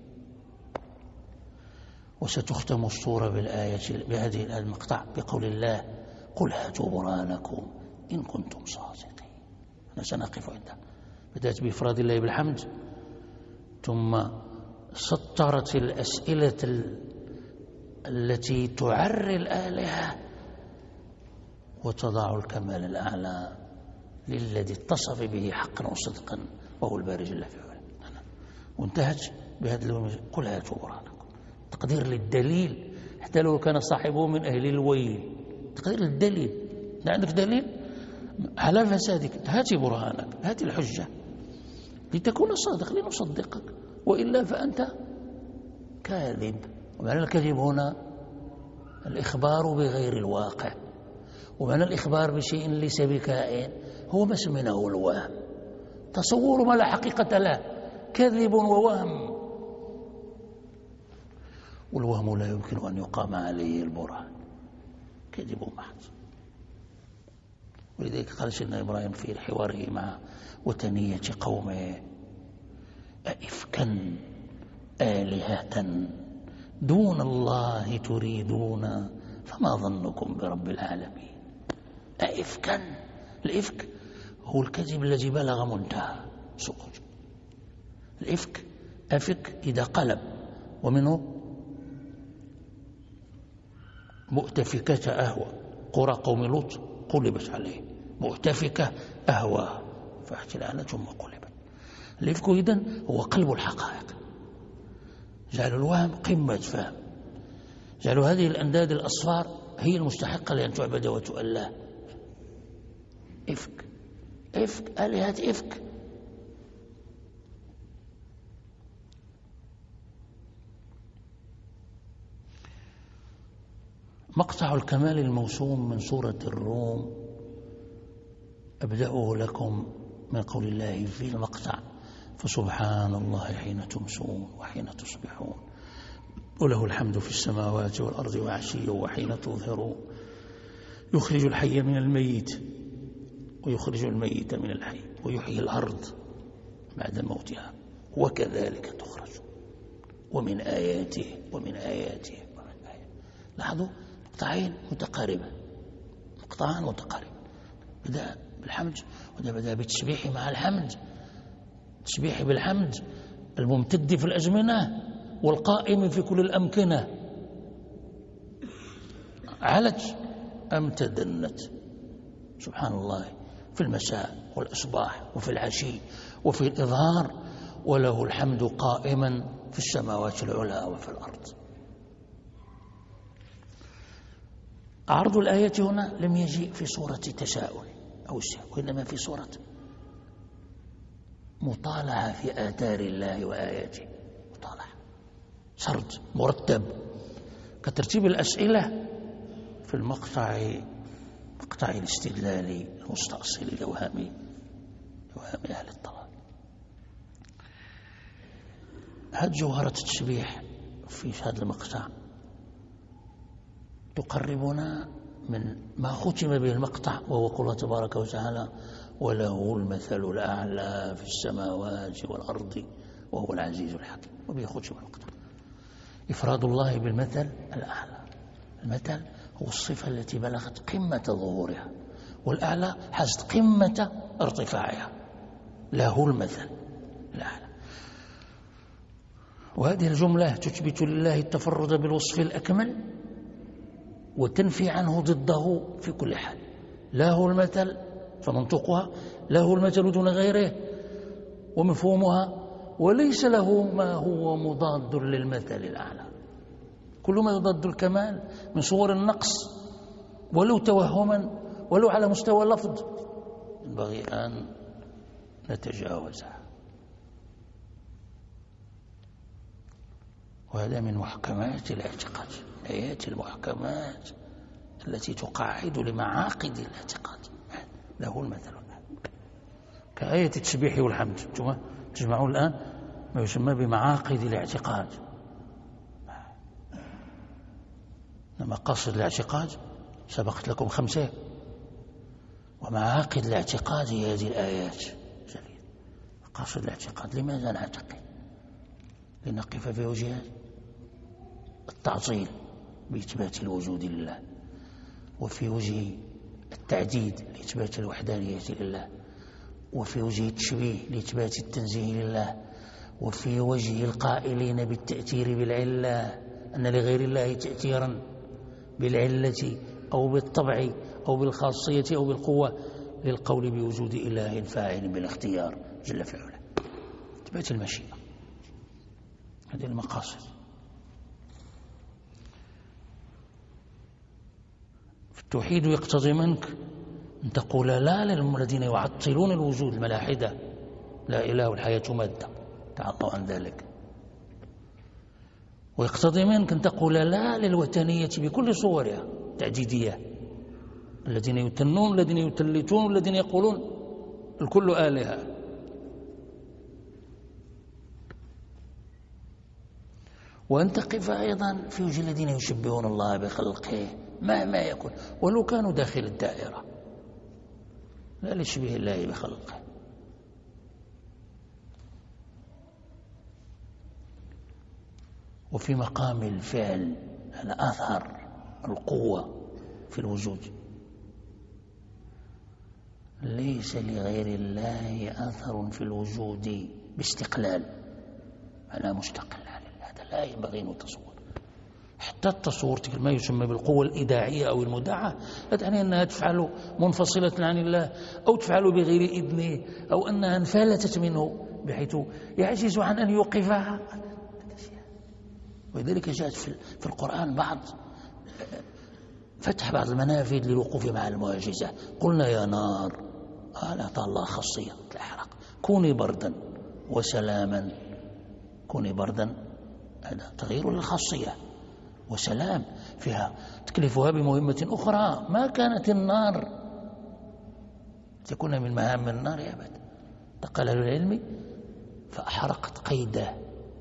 وستختم السورة بهذه المقطع بقول الله قل هاتوا برهانكم إن كنتم صادقين. سنقف عندها. بدأت بإفراد الله بالحمد، ثم سطرت الأسئلة التي تعري الآلهة وتضع الكمال الأعلى للذي اتصف به حقا وصدقا وهو الباري جل في علاه. وانتهت بهذا اليوم قل هاتوا برهانكم، تقدير للدليل حتى لو كان صاحبه من أهل الويل، تقدير للدليل. عندك دليل على فسادك، هاتي برهانك، هاتي الحجة لتكون صادق لنصدقك، وإلا فأنت كاذب. ومعنى الكذب هنا الإخبار بغير الواقع، ومعنى الإخبار بشيء ليس بكائن هو ما سميناه الوهم، تصور ما لا حقيقة له، كذب ووهم، والوهم لا يمكن أن يقام عليه البرهان، كذب محض. ولذلك قال سيدنا إبراهيم في حواره مع وثنية قومه أئفكا آلهة دون الله تريدون فما ظنكم برب العالمين. أئفكا، الإفك هو الكذب الذي بلغ منتهى سقوطه. الإفك أفك إذا قلب، ومنه مؤتفكة أهوى، قرى قوم لوط قلبت عليه مؤتفكة أهوى فاحتلال ثم قلبت. الإفك إذن هو قلب الحقائق، جعلوا الوهم قمة فهم، جعلوا هذه الأنداد الأصفار هي المستحقة لأن تعبد وتؤله. إفك آلهة إفك. مقطع الكمال الموسوم من سورة الروم أبدأه لكم من قول الله في المقطع فسبحان الله حين تمسون وحين تصبحون وله الحمد في السماوات والأرض وعشيا وحين تظهرون يخرج الحي من الميت ويخرج الميت من الحي ويحيي الأرض بعد موتها وكذلك تخرج ومن آياته لاحظوا مقطعان متقاربة بدأ بالحمد وبدأ بالتسبيح مع الحمد، تسبيح بالحمد الممتد في الأزمنة والقائم في كل الأمكنة. علت أم تدنت سبحان الله في المساء والإصباح وفي العشي وفي الإظهار، وله الحمد قائما في السماوات العلى وفي الأرض. عرض الآية هنا لم يجيء في صورة تساؤل أو استهزاء، وإنما في صورة مطالعة في آثار الله وآياته، مطالعة سرد مرتب كترتيب الأسئلة في مقطع الاستدلال المستأصل لوهام أهل الضلال. هذه جوهرة التشبيح في هذا المقطع تقربنا من ما ختم به المقطع، وهو قوله تبارك وتعالى وله المثل الأعلى في السماوات والأرض وهو العزيز الحكيم. وبه ختم المقطع إفراد الله بالمثل الأعلى. المثل هو الصفة التي بلغت قمة ظهورها، والأعلى حازت قمة ارتفاعها، له المثل الأعلى. وهذه الجملة تثبت لله التفرد بالوصف الأكمل وتنفي عنه ضده في كل حال. له المثل، فمنطقها له المثل دون غيره ومفهومها، وليس له ما هو مضاد للمثل الأعلى. كل ما يضاد الكمال من صور النقص ولو توهما ولو على مستوى اللفظ ينبغي أن نتجاوزها. وهذا من محكمات الاعتقاد، آيات المحكمات التي تقاعد لمعاقد الاعتقاد. له المثل كآية التسبيح والحمد. ثم تجمعون الآن ما يسمى بمعاقد الاعتقاد. مقاصد الاعتقاد سبقت لكم 5، ومعاقد الاعتقاد هي هذه الآيات. مقاصد الاعتقاد، لماذا نعتقد؟ لنقف في وجه التعطيل بإثبات الوجود لله، وفي وجه التعديد لإثبات الوحدانية لله، وفي وجه التشبيه لإثبات التنزيه لله، وفي وجه القائلين بالتأثير بالعلة أن لغير الله تأثيرا بالعلة أو بالطبع أو بالخاصية أو بالقوة للقول بوجود إله فاعل بالاختيار جل في علاه. إثبات المشيئة، هذه المقاصد. التوحيد يقتضي منك أن تقول لا للذين يعطلون الوجود الملاحدة، لا إله والحياة مادة، تعالى الله عن ذلك. ويقتضي منك أن تقول لا للوثنية بكل صورها تعديدية، الذين يتنون، الذين يتلتون، الذين يقولون الكل آلهة. وأن تقف أيضا في وجه الذين يشبهون الله بخلقه مهما يكون ولو كانوا داخل الدائرة، لا لشبه الله بخلقه. وفي مقام الفعل على أثر القوة في الوجود، ليس لغير الله أثر في الوجود باستقلال، أنا مستقل عن الله، هذا لا ينبغي أن يتصور. حتى التصور ما يسمى بالقوة الإداعية أو المداعة لا تعني أنها تفعل منفصلة عن الله أو تفعل بغير إذنه أو أنها انفلتت منه بحيث يعجز عن أن يوقفها. ولذلك جاءت في القرآن فتح بعض المنافذ للوقوف مع المعجزة. قلنا يا نار، أعطى الله خاصية الإحراق، كوني بردا وسلاما. كوني بردا هذا تغيير للخاصية، وسلام فيها تكلفها بمهمة أخرى. ما كانت النار تكون من مهام النار أبدا. قال أهل العلم فأحرقت قيده.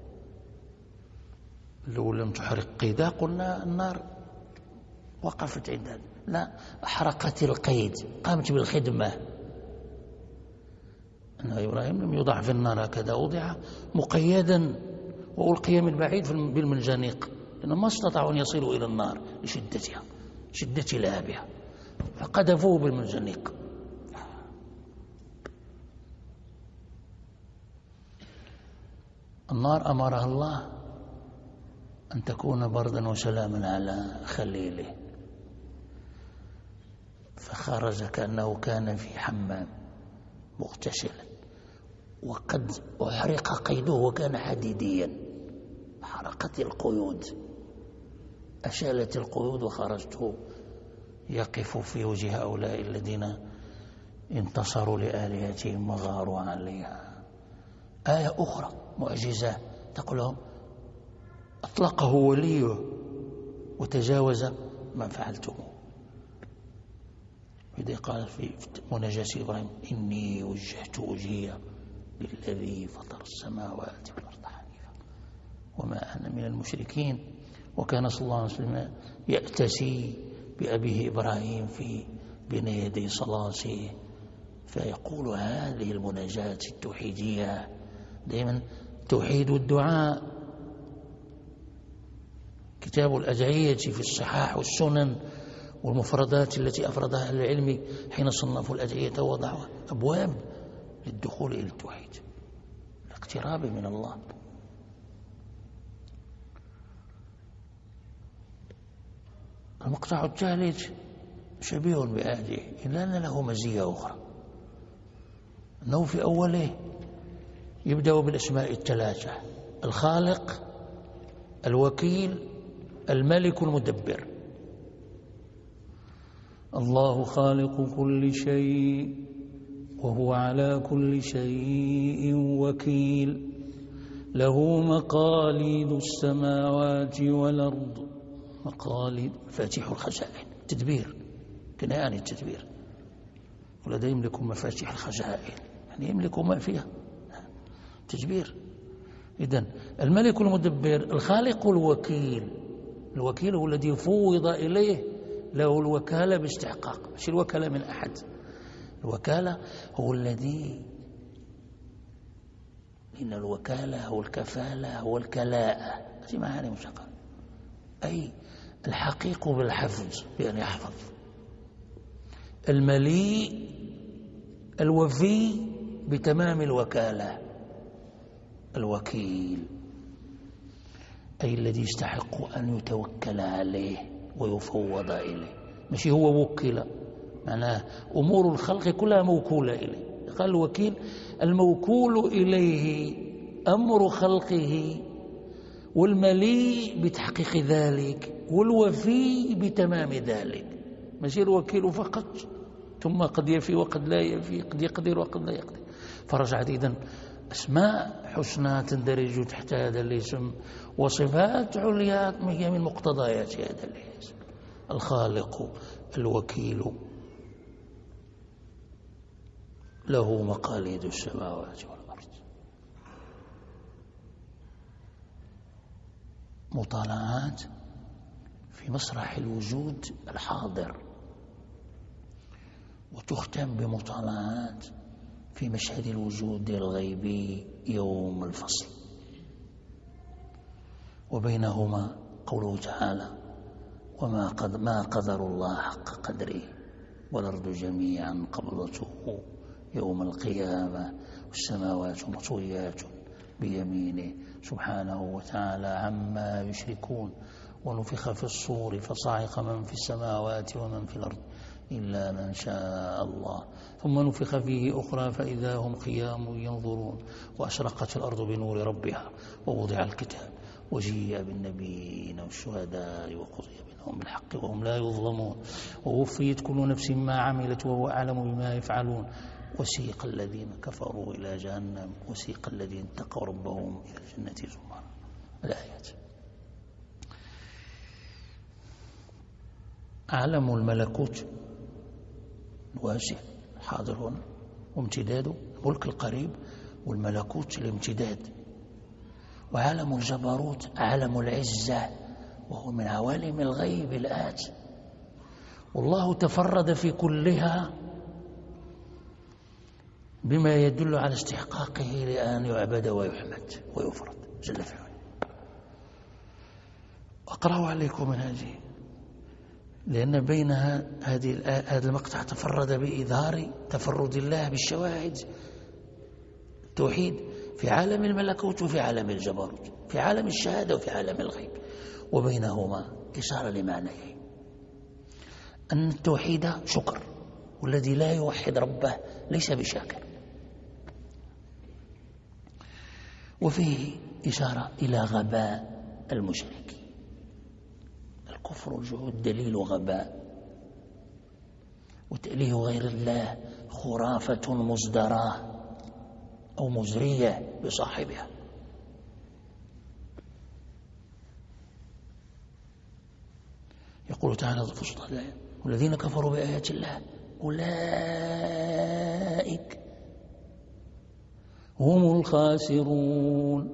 لو لم تحرق قيده قلنا النار وقفت عند هذا، لا، أحرقت القيد، قامت بالخدمة. أن إبراهيم لم يوضع في النار هكذا، وضع مقيدا وألقي من بعيد بالمنجنيق، لأنهم ما استطاعوا أن يصلوا إلى النار لشدتها، شدة لهبها، فقذفوه بالمنجنيق. النار أمرها الله أن تكون بردا وسلاما على خليله، فخرج كأنه كان في حمام مغتسلا، وقد أحرق قيده وكان حديديا، حرقت القيود، أشالت القيود وخرجت يقف في وجه هؤلاء الذين انتصروا لآلهتهم وغاروا عليها. آية أخرى معجزة تقول لهم أطلقه وليه وتجاوز ما فعلتموه. إذا قال في مناجاة إبراهيم إني وجهت وجهي للذي فطر السماوات والأرض حنيفا وما أنا من المشركين. وكان صلى الله عليه وسلم يأتسي بأبيه إبراهيم في بين يدي صلاته، فيقول هذه المناجاة التوحيدية دائما توحيد الدعاء. كتاب الأدعية في الصحاح والسنن والمفردات التي أفردها أهل العلم حين صنفوا الأدعية ووضعوا أبواب للدخول إلى التوحيد، الاقتراب من الله. المقطع الثالث شبيه بآله إلا أن له مزية أخرى، أنه في أوله يبدأ بالأسماء الثلاثة: الخالق، الوكيل، الملك المدبر. الله خالق كل شيء وهو على كل شيء وكيل، له مقاليد السماوات والأرض. مقاليد مفاتيح الخزائن، تدبير، كناية عن التدبير. ولديه يملك مفاتيح الخزائن، يعني يملك ما فيها، تدبير. إذن الملك المدبر، الخالق الوكيل. الوكيل هو الذي فوض إليه له الوكالة باستحقاق، مش الوكالة من أحد. الوكالة هو الذي، إن الوكالة هو الكفالة هو الكلاءة، هذه معاني مشتقة، أي الحقيق بالحفظ، بأن يحفظ. المليء الوفي بتمام الوكالة، الوكيل أي الذي يستحق أن يتوكل عليه ويفوض إليه، مش هو وكل، معناه أمور الخلق كلها موكولة إليه. قال الوكيل الموكول إليه أمر خلقه، والمليء بتحقيق ذلك، والوفي بتمام ذلك. ماشي الوكيل فقط، ثم قد يفي وقد لا يفي، قد يقدر وقد لا يقدر. فرجعت إذن أسماء حسنى تندرج تحت هذا الاسم، وصفات عليا هي من مقتضيات هذا الاسم: الخالق، الوكيل، له مقاليد السماوات والأرض. مطالعات في مسرح الوجود الحاضر، وتختم بمطالعات في مشهد الوجود الغيبي يوم الفصل. وبينهما قوله تعالى: ما قدر الله حق قدره والأرض جميعا قبضته يوم القيامة والسماوات مطويات بيمينه سبحانه وتعالى عما يشركون. ونفخ في الصور فصعق من في السماوات ومن في الأرض إلا من شاء الله، ثم نفخ فيه أخرى فإذا هم قيام ينظرون، وأشرقت الأرض بنور ربها ووضع الكتاب وجيء بالنبيين والشهداء وقضي بينهم بالحق وهم لا يظلمون، ووفيت كل نفس ما عملت وهو أعلم بما يفعلون. وسيق الذين كفروا إلى جهنم وسيق الذين اتقوا ربهم إلى الجنة زمرا. الآيات. عالم الملكوت الواسع حاضر هنا، وامتداده الملك القريب، والملكوت الامتداد. وعالم الجبروت عالم العزة، وهو من عوالم الغيب الآت. والله تفرد في كلها بما يدل على استحقاقه لأن يعبد ويحمد ويفرد جل في علاه. أقرأ عليكم من هذه، لأن بينها هذا المقطع تفرد بإظهار تفرد الله بالشواهد التوحيد في عالم الملكوت وفي عالم الجبروت، في عالم الشهادة وفي عالم الغيب. وبينهما إشارة لمعنيين: أن التوحيد شكر، والذي لا يوحد ربه ليس بشاكر. وفيه إشارة إلى غباء المشرك. الكفر والجحود دليل غباء، وتأليه غير الله خرافة مزدراه أو مزرية بصاحبها. يقول تعالى في وسط الآية: والذين كفروا بآيات الله أولئك هم الخاسرون.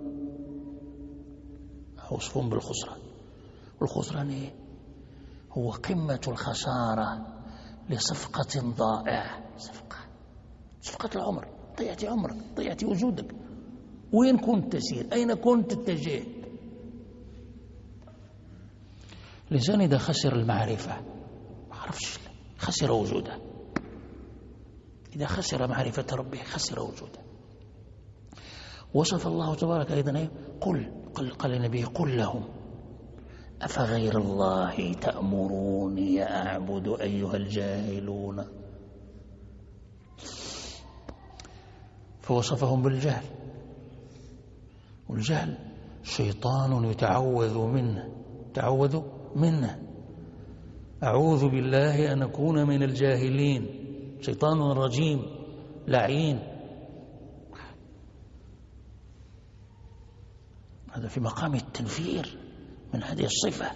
وصفهم بالخسران. والخسران إيه؟ هو قمة الخسارة لصفقة ضائعة. صفقة العمر، ضيعت عمرك، ضيعت وجودك. وين كنت تسير؟ أين كنت تتجه؟ الإنسان إذا خسر المعرفة ما عرفش، خسر وجوده. إذا خسر معرفة ربه خسر وجوده. وصف الله تبارك أيضا: قال النبي: قل لهم أفغير الله تأمروني أعبد أيها الجاهلون. فوصفهم بالجهل، والجهل شيطان يتعوذ منه. أعوذ بالله أن أكون من الجاهلين. شيطان رجيم لعين. هذا في مقام التنفير من هذه الصفة.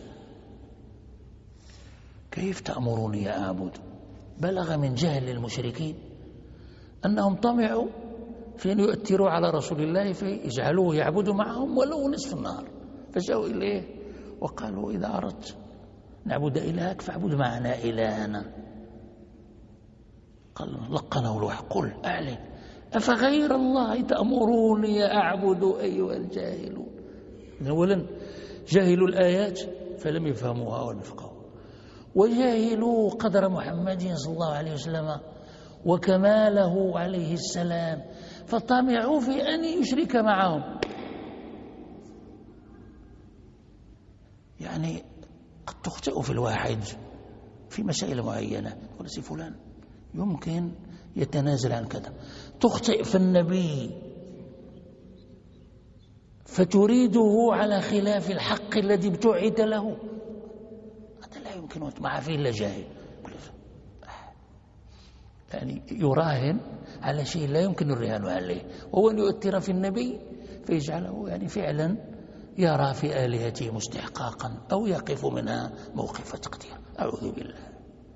كيف تأمروني أعبد؟ بلغ من جهل المشركين أنهم طمعوا في أن يؤثروا على رسول الله فيجعلوه يعبد معهم ولو نصف النهار، فجاءوا إليه وقالوا إذا أردت نعبد إلهك فاعبد معنا إلهنا. قال لقنه الوحي قل أعلن أفغير الله تأمروني أعبد أيها الجاهلون. أولا جاهلوا الآيات فلم يفهموها ولا يفقهوها، وجاهلوا قدر محمد صلى الله عليه وسلم وكماله عليه السلام فطمعوا في أن يشرك معهم. يعني قد تخطئ في الواحد في مسائل معينة، يقول سي فلان يمكن يتنازل عن كذا. تخطئ في النبي فتريده على خلاف الحق الذي ابتعد له، هذا لا يمكن أن تطمع فيه إلا جاهل. يعني يراهن على شيء لا يمكن الرهان عليه، وهو أن يؤثر في النبي فيجعله يعني فعلا يرى في آلهته مستحقاقا أو يقف منها موقف تقدير. أعوذ بالله.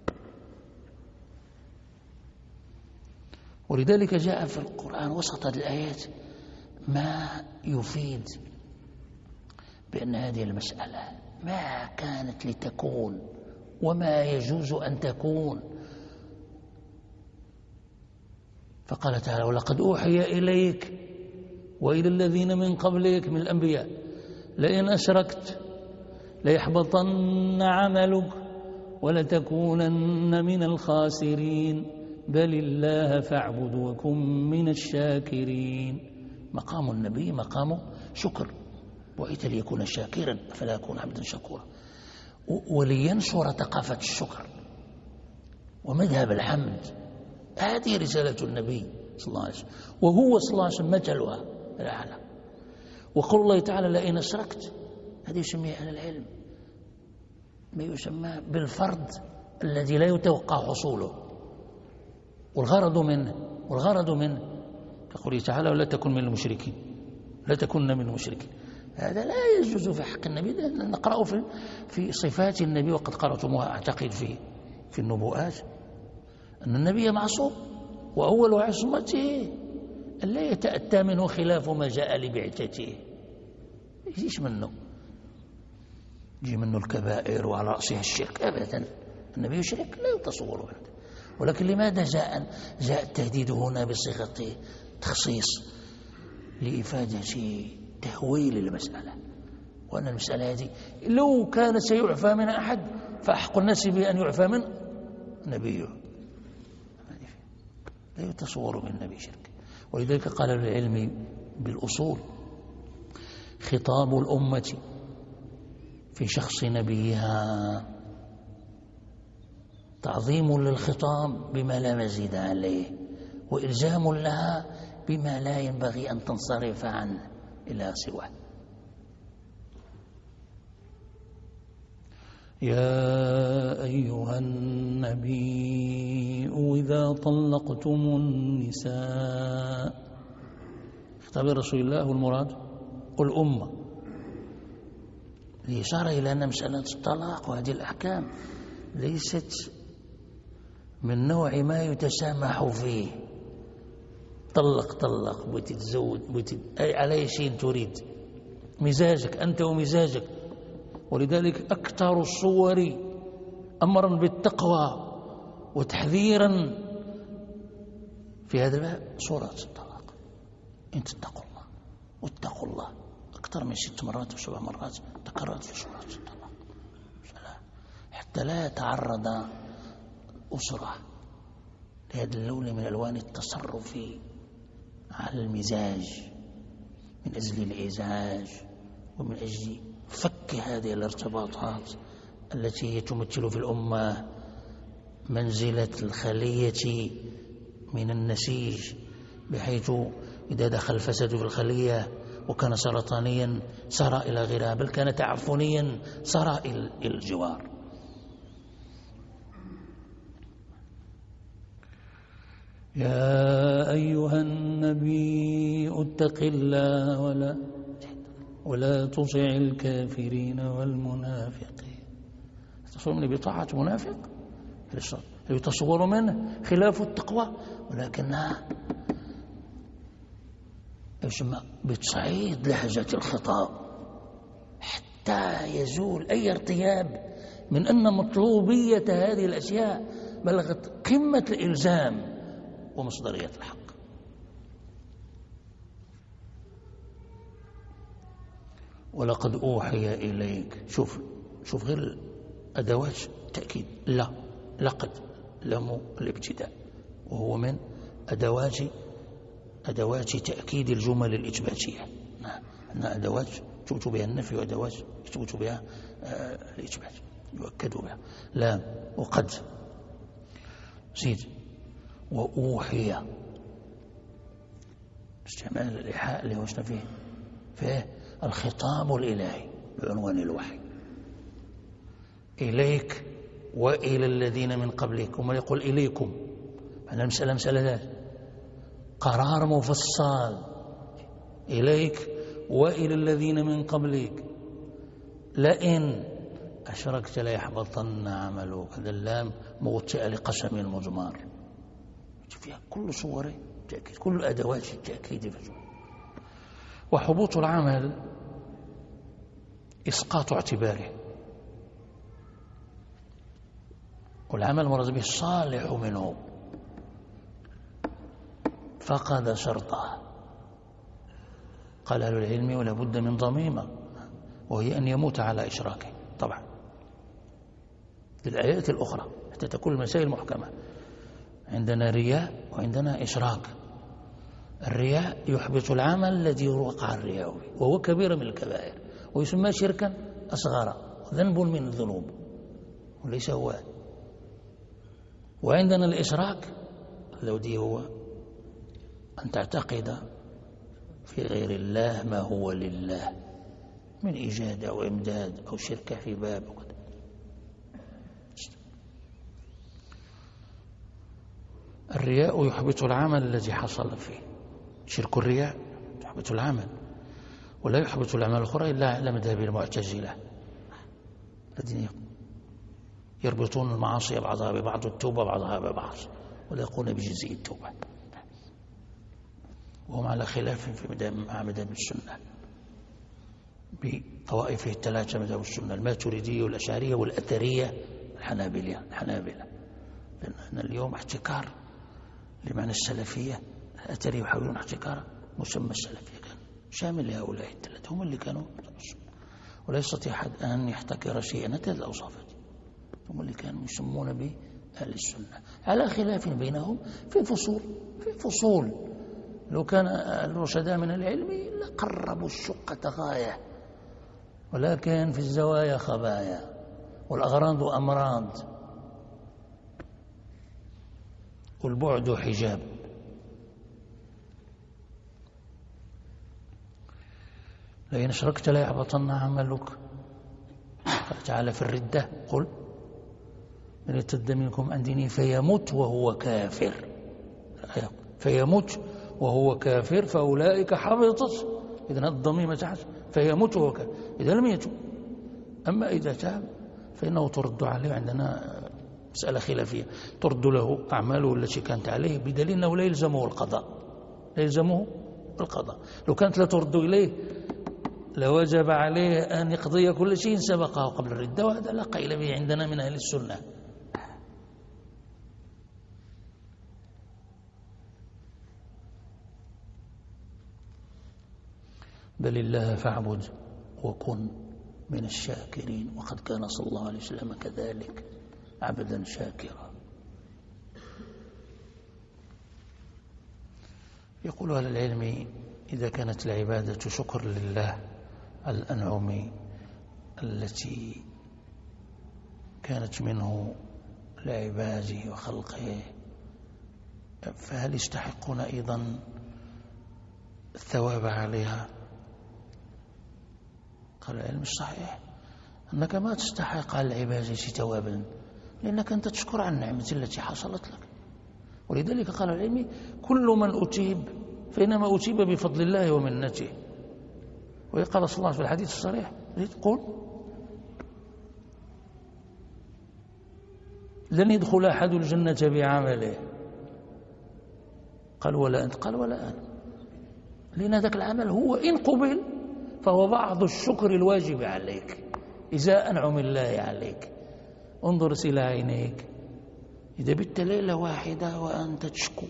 ولذلك جاء في القرآن وسط الآيات ما يفيد بأن هذه المسألة ما كانت لتكون وما يجوز أن تكون. فقال تعالى ولقد أوحي إليك وإلى الذين من قبلك من الأنبياء لئن أشركت ليحبطن عملك ولتكونن من الخاسرين بل الله فاعبد وكن من الشاكرين. مقام النبي مقام شكر، وإذا ليكون شاكرا فلا يكون عبدا شكورا، ولينشر ثقافة الشكر ومذهب الحمد. هذه رسالة النبي صلى الله عليه وسلم، وهو صلى الله عليه وسلم مثلها الأعلى. وقول الله تعالى لئن أشركت، هذا يسميه أهل العلم ما يسمى بالفرض الذي لا يتوقع حصوله، والغرض منه كقوله تعالى ولا تكن من المشركين، لا تكن من المشركين. هذا لا يجوز في حق النبي. نقرأه في صفات النبي، وقد قرأتموها أعتقد في النبوءات، أن النبي معصوم وأول عصمته أن لا يتأتى منه خلاف ما جاء لبعثته. يجيش منه الكبائر وعلى رأسها الشرك أبدا. النبي يشرك لا يتصور أبدا. ولكن لماذا جاء التهديد هنا بصيغة تخصيص؟ لإفادة تهويل المسألة، وأن المسألة هذه لو كان سيعفى من أحد فأحق الناس بأن يعفى من نبيه. لا يتصور من النبي شرك. ولذلك قال العلم بالأصول خطاب الأمة في شخص نبيها تعظيم للخطاب بما لا مزيد عليه، وإلزام لها بما لا ينبغي أن تنصرف عنه إلى سواه. يا أيها النبي إذا طلقتم النساء، خطاب رسول الله والمراد والأمة، لإشارة إلى أن مسألة الطلاق وهذه الأحكام ليست من نوع ما يتسامح فيه. طلق بغيتي تتزوج أي على شيء تريد، مزاجك أنت ومزاجك. ولذلك أكثر الصور أمرا بالتقوى وتحذيرا في هذا الباب سورة الطلاق. إن تتقوا الله واتقوا الله أكثر من 6 مرات و7 مرات تكررت في سورة الطلاق، حتى لا يتعرض أسرة لهذا اللون من ألوان التصرف على المزاج من أجل الإزعاج ومن أجل فك هذه الارتباطات التي تمثل في الأمة منزلة الخلية من النسيج، بحيث إذا دخل الفساد في الخلية وكان سرطانيا سار إلى غيرها، بل كان تعفنيا سار إلى الجوار. يا أيها النبي اتق الله ولا تطع الكافرين والمنافقين. تصور بطاعة منافق يتصور منه خلاف التقوى، ولكنها بتصعيد لهجة الخطاب حتى يزول أي ارتياب من أن مطلوبية هذه الأشياء بلغت قمة الإلزام ومصدرية الحق. ولقد أوحي إليك، شوف غير أدوات تأكيد، لا لقد لم الابتداء، وهو من أدوات تأكيد الجمل الإثباتية. عندنا أدوات تثبت بها النفي وأدوات تثبت بها الإثبات يؤكد بها. لا وقد زيد وأوحي، استعمال الإيحاء اللي وشنا فيه الخطاب الإلهي بعنوان الوحي إليك وإلى الذين من قبلك. وما يقول إليكم، أنا مسألة ذات قرار مفصل، إليك وإلى الذين من قبلك لئن أشركت ليحبطن عملك. هذا اللام موطئة لقسم المضمار، فيها كل صور التأكيد، كل أدوات التأكيد في الجملة. وحبوط العمل إسقاط اعتباره، والعمل مراد به الصالح منه فقد شرطه. قال أهل العلم ولا بد من ضميمة، وهي أن يموت على إشراكه. طبعا للآيات الأخرى حتى تكون المسائل محكمة. عندنا رياء وعندنا إشراك. الرياء يحبط العمل الذي وقع الرياء به، وهو كبير من الكبائر، ويسمى شركا أصغر، ذنب من الذنوب وليس هو. وعندنا الإشراك الذي هو أن تعتقد في غير الله ما هو لله من إيجاد أو إمداد أو شركة في باب وكذا. الرياء يحبط العمل الذي حصل فيه. شرك الرياء يحبط العمل، ولا يحبط الأعمال الأخرى إلا على مذهب المعتزلة الذين يربطون المعاصي بعضها ببعض والتوبة بعضها ببعض، ولا يقولون بجزء التوبة، وهم على خلاف في مذهب السنة بطوائفه الثلاثة. مذهب السنة الماتريدية والأشعرية والأثرية الحنابلة. لأن اليوم احتكار لمعنى السلفية. الأثرية يحاولون احتكار مسمى السلفية، كان شامل لهؤلاء الثلاثة، هم اللي كانوا ولا يستطيع أحد أن يحتكر شيئا حتى الأوصاف، هم اللي كانوا يسمون بأهل السنة، على خلاف بينهم في فصول. لو كان الرشداء من العلم لقربوا الشقة غاية، ولكن في الزوايا خبايا والأغراض أمراض والبعد حجاب. لئن أشركت ليحبطن عملك. قال تعالى في الردة قل من ارتد منكم عن دينه فيمت وهو كافر، فيمت وهو كافر فأولئك حبطت. إذن الضميمة تحت فيمت وهو كافر إذا لم يتب. أما إذا تاب فإنه ترد عليه. عندنا مسألة خلافية، ترد له أعماله التي كانت عليه بدليل أنه لا يلزمه القضاء. لو كانت لا ترد إليه لوجب عليه أن يقضي كل شيء سبقه قبل الردة، وهذا لا قيل به عندنا من أهل السنة. بل الله فاعبد وكن من الشاكرين، وقد كان صلى الله عليه وسلم كذلك عبدا شاكرا. يقول أهل العلم إذا كانت العبادة شكر لله على الأنعم التي كانت منه لعباده وخلقه، فهل يستحقون أيضا الثواب عليها؟ قال العلم الصحيح أنك ما تستحق على العبادة ثوابا، لأنك أنت تشكر عن النعمة التي حصلت لك. ولذلك قال العلم كل من أتيب فإنما أتيب بفضل الله ومنته. وقال صلى الله عليه وسلم في الحديث الصريح قل لن يدخل أحد الجنة بعمله، قال ولا أنت؟ قال ولا أنا، لأن ذاك العمل هو إن قبل فهو بعض الشكر الواجب عليك إذا أنعم الله عليك. انظر إلى عينيك، إذا بت ليلة واحدة وأنت تشكو،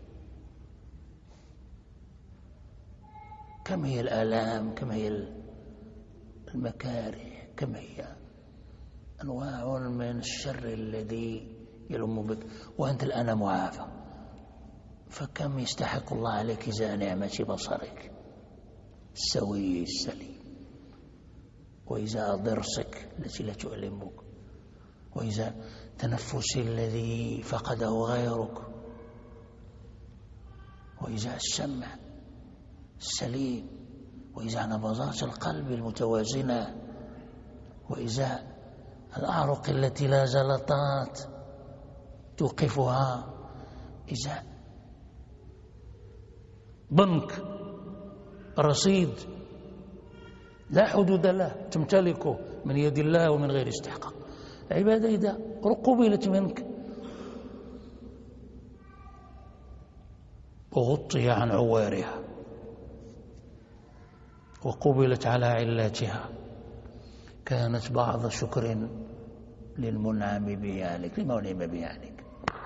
كم هي الآلام، كم هي المكاره، كم هي أنواع من الشر الذي يلم بك وأنت الآن معافى. فكم يستحق الله عليك إذا نعمة بصرك السوي السليم، وإذا ضرسك التي لا تؤلمك، وإذا تنفس الذي فقده غيرك، وإذا السمع السليم، وإذا نبضات القلب المتوازنة، وإذا الأعرق التي لا جلطات توقفها، إذا بنك رصيد لا حدود له تمتلكه من يد الله ومن غير استحقاق. العبادة إذا قبلت منك وغطي عن عوارها وقبلت على علاتها كانت بعض شكر للمنعم به عليك، لما نعم به عليك.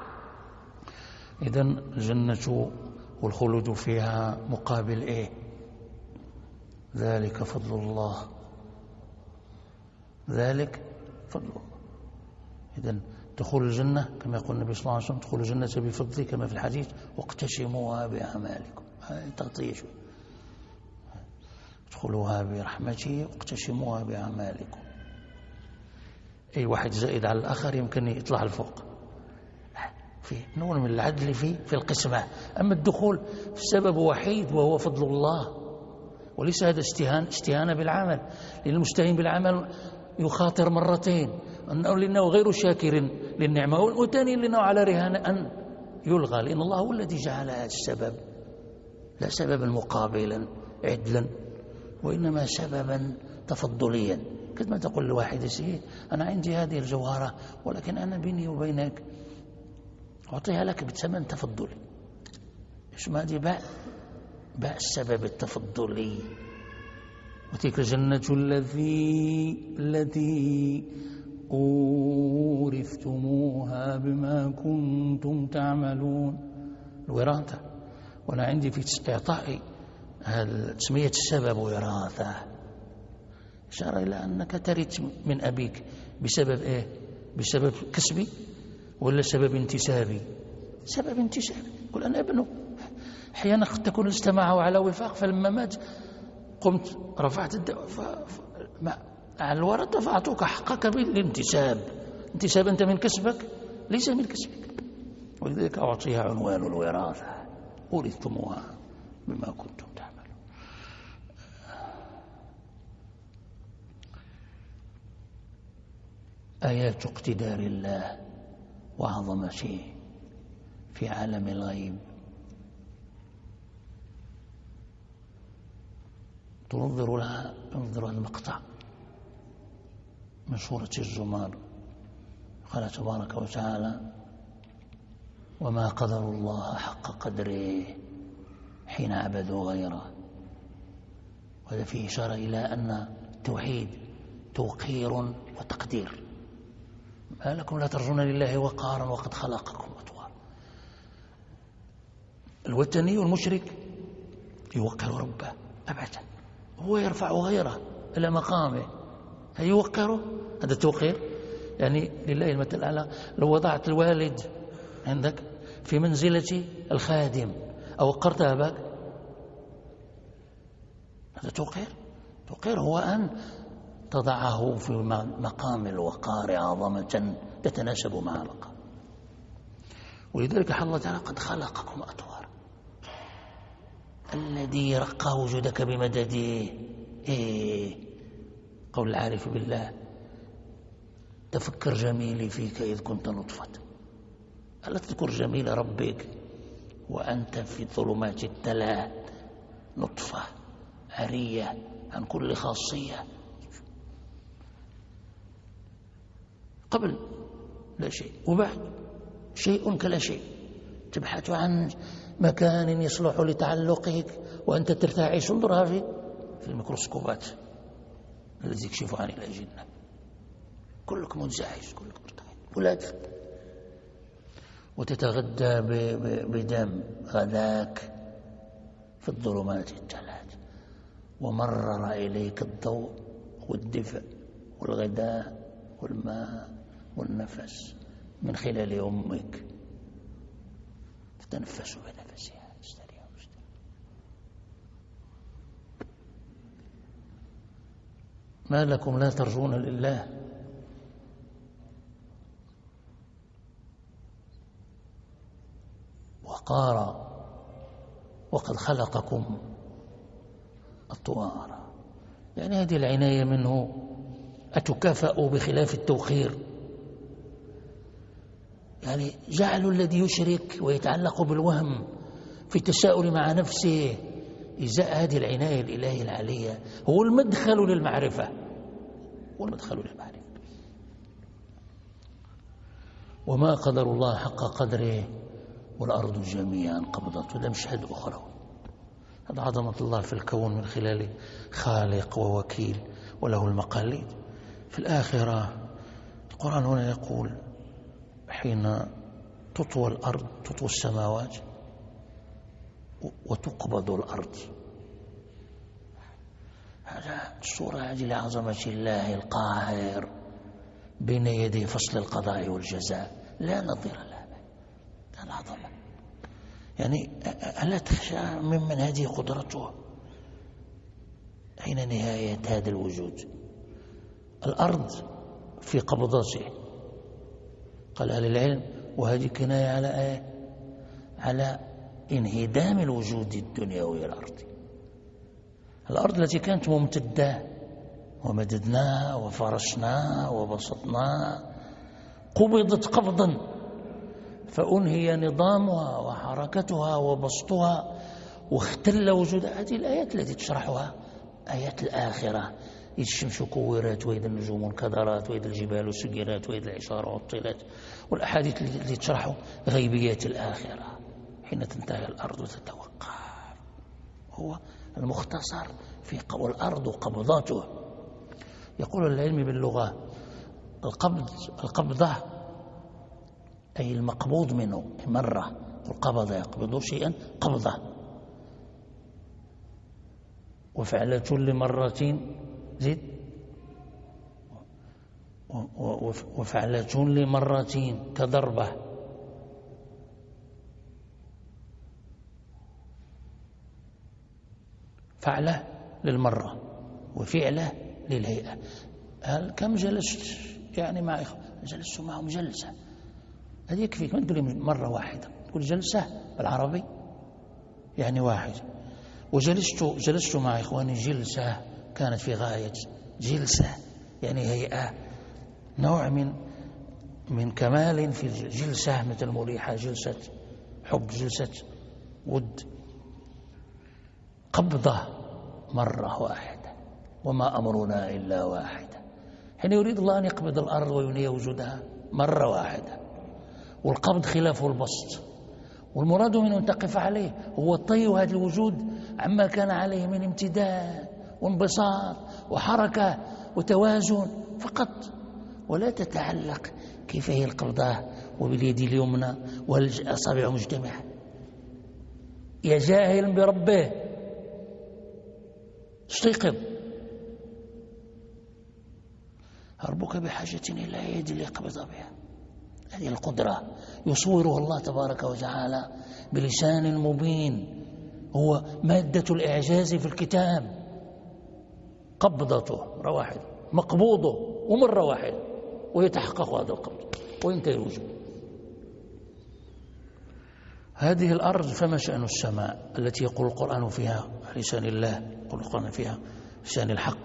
إذن الجنة والخلود فيها مقابل إيه؟ ذلك فضل الله، ذلك فضل الله. إذن دخول الجنة كما يقول النبي صلى الله عليه وسلم دخول الجنة بفضله كما في الحديث واقتسموها بأعمالكم. هذه تغطية شوي، ادخلوها برحمته واقتسموها بأعمالكم. أي واحد زائد على الآخر يمكن يطلع لفوق، في نوع من العدل في القسمة. أما الدخول السبب وحيد وهو فضل الله، وليس هذا استهانة بالعمل، لأن المستهين بالعمل يخاطر مرتين، لأنه غير شاكر للنعمة، والثاني لأنه على رهان أن يلغى، لأن الله هو الذي جعل هذا السبب، لا سببا مقابلا عدلا، وإنما سببا تفضليا. كما تقول لواحد أنا عندي هذه الجوهرة ولكن أنا بيني وبينك أعطيها لك بثمن تفضلي. إيش ما دي باء السبب التفضلي. وتلك الجنة التي أورثتموها بما كنتم تعملون. الوراثة، وأنا عندي في إعطائي تسمية السبب وراثة إشارة إلى أنك ترث من أبيك بسبب إيه؟ بسبب كسبي ولا سبب انتسابي؟ سبب انتسابي. قل أنا ابنه، أحيانا قد تكون لست معه على وفاق، فلما مات قمت رفعت على الورثة فأعطوك حقك بالانتساب. انتساب أنت من كسبك ليس من كسبك، ولذلك أعطيها عنوان الوراثة، أورثتموها بما كنتم تعملون. آيات اقتدار الله وعظمته في عالم الغيب تنظر لها. انظر المقطع من سورة الزمر، قال تبارك وتعالى وما قدر الله حق قدره حين عبدوا غيره. وهذا فيه إشارة إلى أن التوحيد توقير وتقدير. ما لكم لا ترجون لله وقارا وقد خلقكم أطوارا. الوثني والمشرك يوقر ربه أبدا، هو يرفع غيره إلى مقامه، يوقره. هذا توقير، يعني لله المثل الأعلى. لو وضعت الوالد عندك في منزلة الخادم أو وقرت أباك، هذا توقير. توقير هو أن تضعه في مقام الوقار عظمة تتناسب مع المقام. ولذلك الله تعالى قد خلقكم أطوارا. الذي رقى وجودك بمدده قول العارف بالله: تفكر جميلي فيك إذ كنت نطفة. ألا تذكر جميل ربك وأنت في ظلمات الثلاث نطفة عرية عن كل خاصية، قبل لا شيء وبعد شيء كلا شيء. تبحث عن مكان يصلح لتعلقك وأنت ترتعش. انظرها في الميكروسكوبات الذي يكشف عن الأجنة، كلك منزعج، كلك مرتعش، ولادك. وتتغدى بدم غذاك في الظلمات الثلاث، ومرر إليك الضوء والدفء والغذاء والماء والنفس من خلال أمك، تتنفس بنفسها. ما لكم لا ترجون لله؟ وقارا وقد خلقكم أطوارا. يعني هذه العناية منه أتكافأ بخلاف التوخير. يعني جعلوا الذي يشرك ويتعلق بالوهم في التساؤل مع نفسه إزاء هذه العناية الإلهية العالية هو المدخل للمعرفة، هو المدخل للمعرفة. وما قدر الله حق قدره والأرض جميعا قبضته. ده مشهد أخرى. هذا عظمة الله في الكون من خلال خالق ووكيل وله المقاليد. في الآخرة القرآن هنا يقول: حين تطوى الأرض، تطوى السماوات وتقبض الأرض. هذا الصورة هذه لعظمة الله القاهر بين يدي فصل القضاء والجزاء لا نظير له. العظمة يعني ألا تخشى ممن هذه قدرته حين نهاية هذا الوجود؟ الأرض في قبضته، قال أهل العلم، وهذه كناية على إيه؟ على انهدام الوجود الدنيوي الأرضي. الأرض التي كانت ممتدة ومددناها وفرشناها وبسطناها قبضت قبضا، فأنهي نظامها وحركتها وبسطها واختل وجودها. هذه الآيات التي تشرحها آيات الآخرة: إذ الشمس كورت وإذا النجوم انكدرت وإذا الجبال سجرت وإذا العشار عطلت، والأحاديث التي تشرح غيبيات الآخرة حين تنتهي الأرض وتتوقف. هو المختصر في الأرض قبضاته. يقول العلم باللغة: القبضة أي المقبوض منه مرة، والقبض يقبض شيئا قبضة. وفعلة لمرة زد، وفعلة لمرة كضربة. فعلة للمرة وفعلة للهيئة. هل كم جلست يعني مع جلست معهم جلسة، هذه يكفيك. ما تقول لي مرة واحدة، تقول جلسة بالعربي يعني واحد. وجلست مع إخواني جلسة كانت في غاية جلسة، يعني هيئة، نوع من كمال في الجلسة، مثل مريحة، جلسة حب، جلسة ود. قبضة مرة واحدة، وما أمرنا إلا واحدة. حين يريد الله أن يقبض الأرض وينهي وجودها مرة واحدة. والقبض خلافه البسط، والمراد منه أن تقف عليه هو طي هذا الوجود عما كان عليه من امتداد وانبساط وحركة وتوازن فقط، ولا تتعلق كيف هي القبضة وباليد اليمنى والأصابع مجتمعة. يا جاهل بربه استيقظ، ربك بحاجة إلى يد ليقبض بها. هذه القدرة يصورها الله تبارك وتعالى بلسان مبين، هو مادة الإعجاز في الكتاب. قبضته مرة واحدة، مقبوضه ومرة واحدة ويتحقق هذا القبض وينتهي الوجود. هذه الأرض فما شأن السماء التي يقول القرآن فيها لسان الله، يقول القرآن فيها لسان الحق: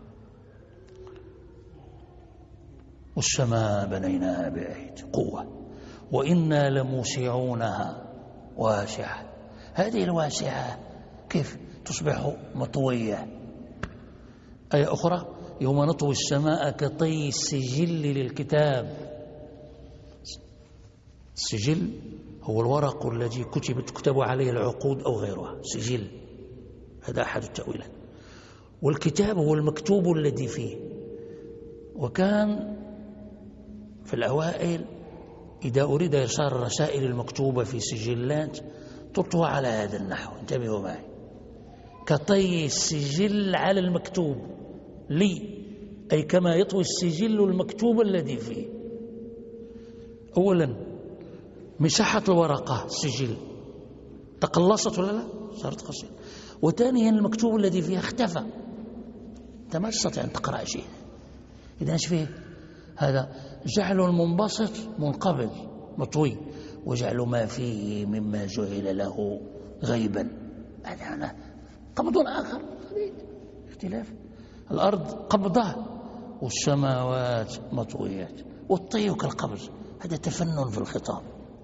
والسماء بنيناها بأيد قوة وإنا لموسعونها واسعة. هذه الواسعة كيف تصبح مطوية؟ آية أخرى: يوم نطوي السماء كطي السجل للكتاب. السجل هو الورق الذي تكتب عليه العقود أو غيرها، سجل، هذا أحد التأويلات. والكتاب هو المكتوب الذي فيه. وكان في الأوائل إذا أريد إرسال الرسائل المكتوبة في سجلات تطوى على هذا النحو، انتبهوا معي: كطي السجل على المكتوب لي، أي كما يطوي السجل المكتوب الذي فيه. أولا مساحة الورقة السجل تقلصت ولا لا؟ صارت قصيرة. وثانيا المكتوب الذي فيها اختفى، أنت ما تستطيع أن تقرأ شيء. إذا ايش فيه؟ هذا جعل المنبسط منقبض مطوي، وجعل ما فيه مما جعل له غيبا، هذا قبض آخر، اختلاف. الأرض قبضة والسماوات مطويات، والطي كالقبض، هذا تفنن في الخطاب.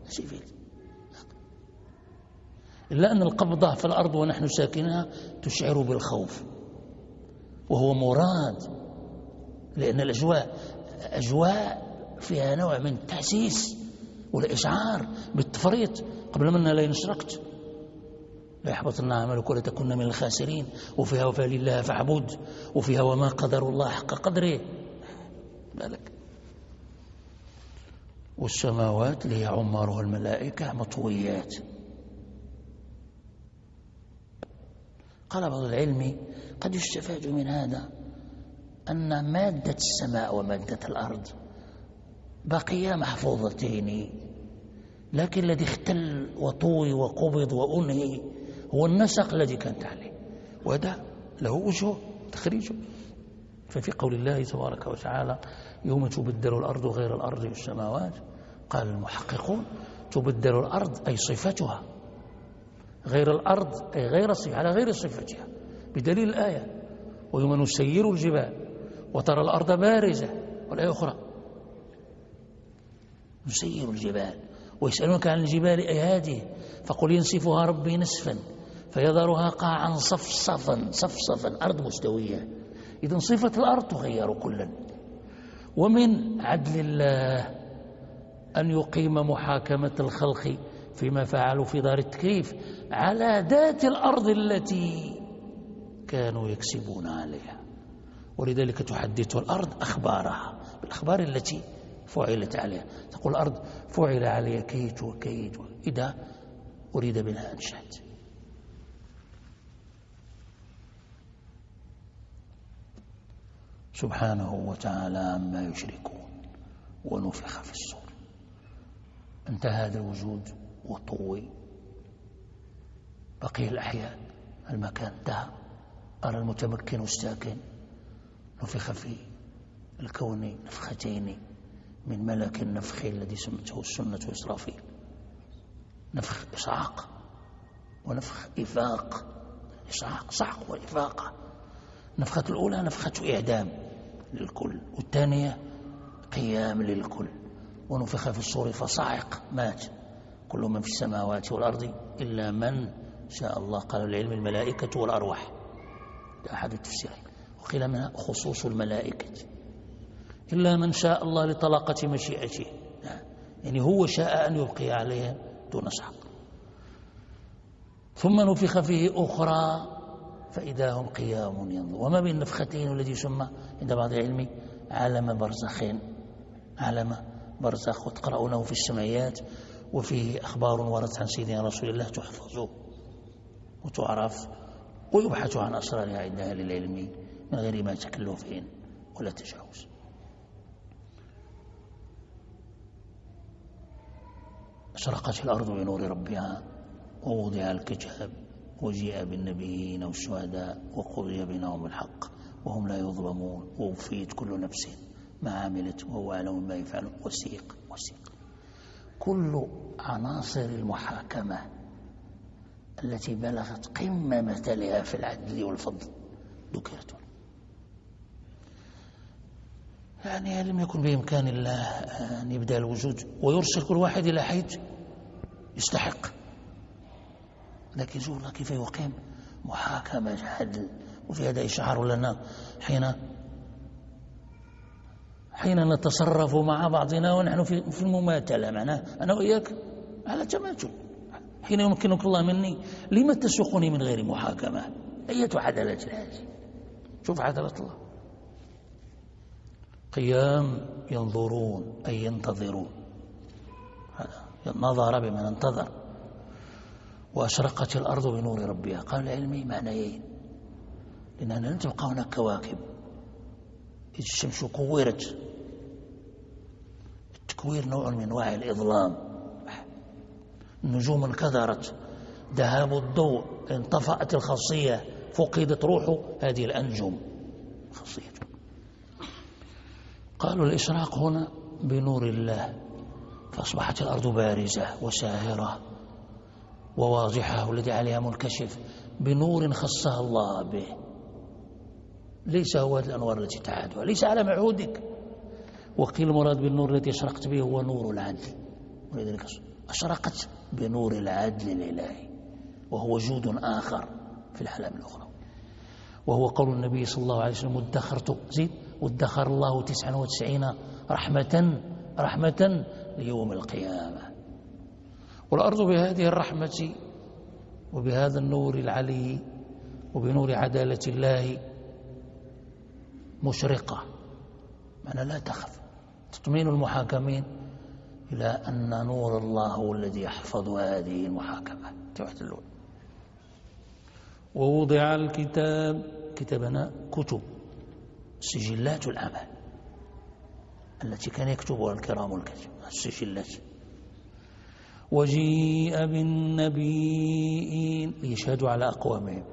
إلا أن القبضة في الأرض ونحن ساكنها تشعر بالخوف، وهو مراد، لأن الأجواء فيها نوع من التحسيس والإشعار بالتفريط. قبل منا لا ينشركت لا يحبطن عملك ولا تكن من الخاسرين، وفيها فلله فاعبد، وفيها وما قدر الله حق قدره. بالك. والسماوات اللي هي عمارها الملائكة مطويات. قال بعض العلم: قد يستفاد من هذا أن مادة السماء ومادة الأرض بقيا محفوظتين، لكن الذي اختل وطوي وقبض وأنهي هو النسق الذي كانت عليه، وهذا له وجه تخريجه. ففي قول الله تبارك وتعالى: يوم تبدل الأرض غير الأرض والسماوات، قال المحققون: تبدل الأرض أي صفتها، غير الأرض أي غير صفة، على غير صفتها، بدليل الآية: ويوم نسير الجبال وترى الأرض بارزة. والآية أخرى: نسير الجبال ويسألونك عن الجبال أي هذه فقل ينسفها ربي نسفا فيذرها قاعا صفصفا أرض مستوية. إذن صفة الأرض تغير كلا. ومن عدل الله أن يقيم محاكمة الخلق فيما فعلوا في دار التكليف على ذات الأرض التي كانوا يكسبون عليها، ولذلك تحدث الأرض أخبارها بالأخبار التي فعلت عليها. تقول الأرض فعل عليها كيت وكيت إذا أريد منها أنشأت. سبحانه وتعالى عما يشركون. ونفخ في الصور، انتهى هذا الوجود وطوي، بقي الأحياء، المكان انتهى، أرى المتمكن والساكن. نفخ في الكون نفختين من ملك النفخ الذي سمته السنة إسرافيل، نفخ إصعاق ونفخ إفاق. إصعاق صعق وإفاقة. نفخة الأولى نفخة إعدام للكل، والثانية قيام للكل. ونفخ في الصور فصعق، مات كل من في السماوات والأرض إلا من شاء الله. قال العلم الملائكة والأرواح، أحد التفسيرين. وقيل منها خصوص الملائكة، إلا من شاء الله لطلاقة مشيئته، يعني هو شاء أن يبقي عليها دون صعق. ثم نفخ فيه أخرى فإذا هم قيام ينظر. وما بين النفختين الذي سمى عند بعض العلم عالم برزخين، عالم برزخ، وتقرؤونه في السمعيات، وفيه أخبار وردت عن سيدنا رسول الله تحفظ وتعرف ويبحث عن أسرارها عند أهل العلم من غير ما تكلف ولا تجاوز. أشرقت الأرض بنور ربها ووضع الكتاب وجيء بالنبيين والشهداء وقضي بينهم بالحق وهم لا يظلمون ووفيت كل نفس ما عملت وهو أعلم بما يفعلون. وسيق كل عناصر المحاكمة التي بلغت قمة مثلها في العدل والفضل ذكرت. يعني هل لم يكن بإمكان الله أن يبدأ الوجود ويرسل كل واحد إلى حيث يستحق، لكن شوف الله كيف يقيم محاكمة عدل. وفي هذا إشعار لنا حين نتصرف مع بعضنا ونحن في المماثلة، معناه أنا وإياك على تماثل. حين يمكنك الله مني لما تسوقني من غير محاكمة؟ أية عدالة هذه؟ شوف عدالة الله. قيام ينظرون أي ينتظرون، نظر بمن انتظر. وأشرقت الأرض بنور ربها. قال العلمي معنيين، لأننا لن تبقى هناك كواكب. الشمس كورت، التكوير نوع من أنواع الإظلام. النجوم انكدرت، ذهاب الضوء، انطفأت الخاصية، فقدت روحه هذه الأنجم خاصية. قالوا الإشراق هنا بنور الله، فأصبحت الأرض بارزة وساهرة وواضحة والذي عليها منكشف بنور خصها الله به، ليس هو الأنوار التي تعادها، ليس على معهودك. وقيل المراد بالنور الذي أشرقت به هو نور العدل، ولذلك أشرقت بنور العدل الإلهي، وهو جود آخر في الحلم الأخرى. وهو قول النبي صلى الله عليه وسلم وادخر الله 99 رحمة ليوم القيامة. والأرض بهذه الرحمة وبهذا النور العلي وبنور عدالة الله مشرقة، معنى لا تخف. تطمين المحاكمين إلى أن نور الله هو الذي يحفظ هذه المحاكمة. ووضع الكتاب، كتابنا كتب سجلات الأعمال التي كان يكتبها الكرام الكاتب، السجلات. وجيء بالنبيين ليشهدوا على أقوامهم،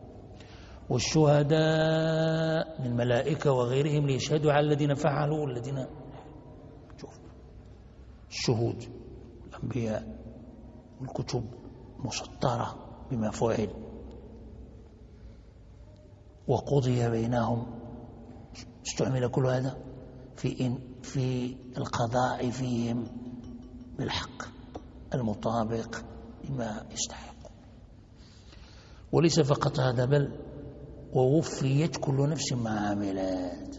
والشهداء من الملائكة وغيرهم ليشهدوا على الذين فعلوا، الذين شوف الشهود الأنبياء والكتب مسطرة بما فعل. وقضي بينهم، استعمل كل هذا في القضاء فيهم بالحق المطابق لما يستحق. وليس فقط هذا، بل ووفيت كل نفس ما عملت.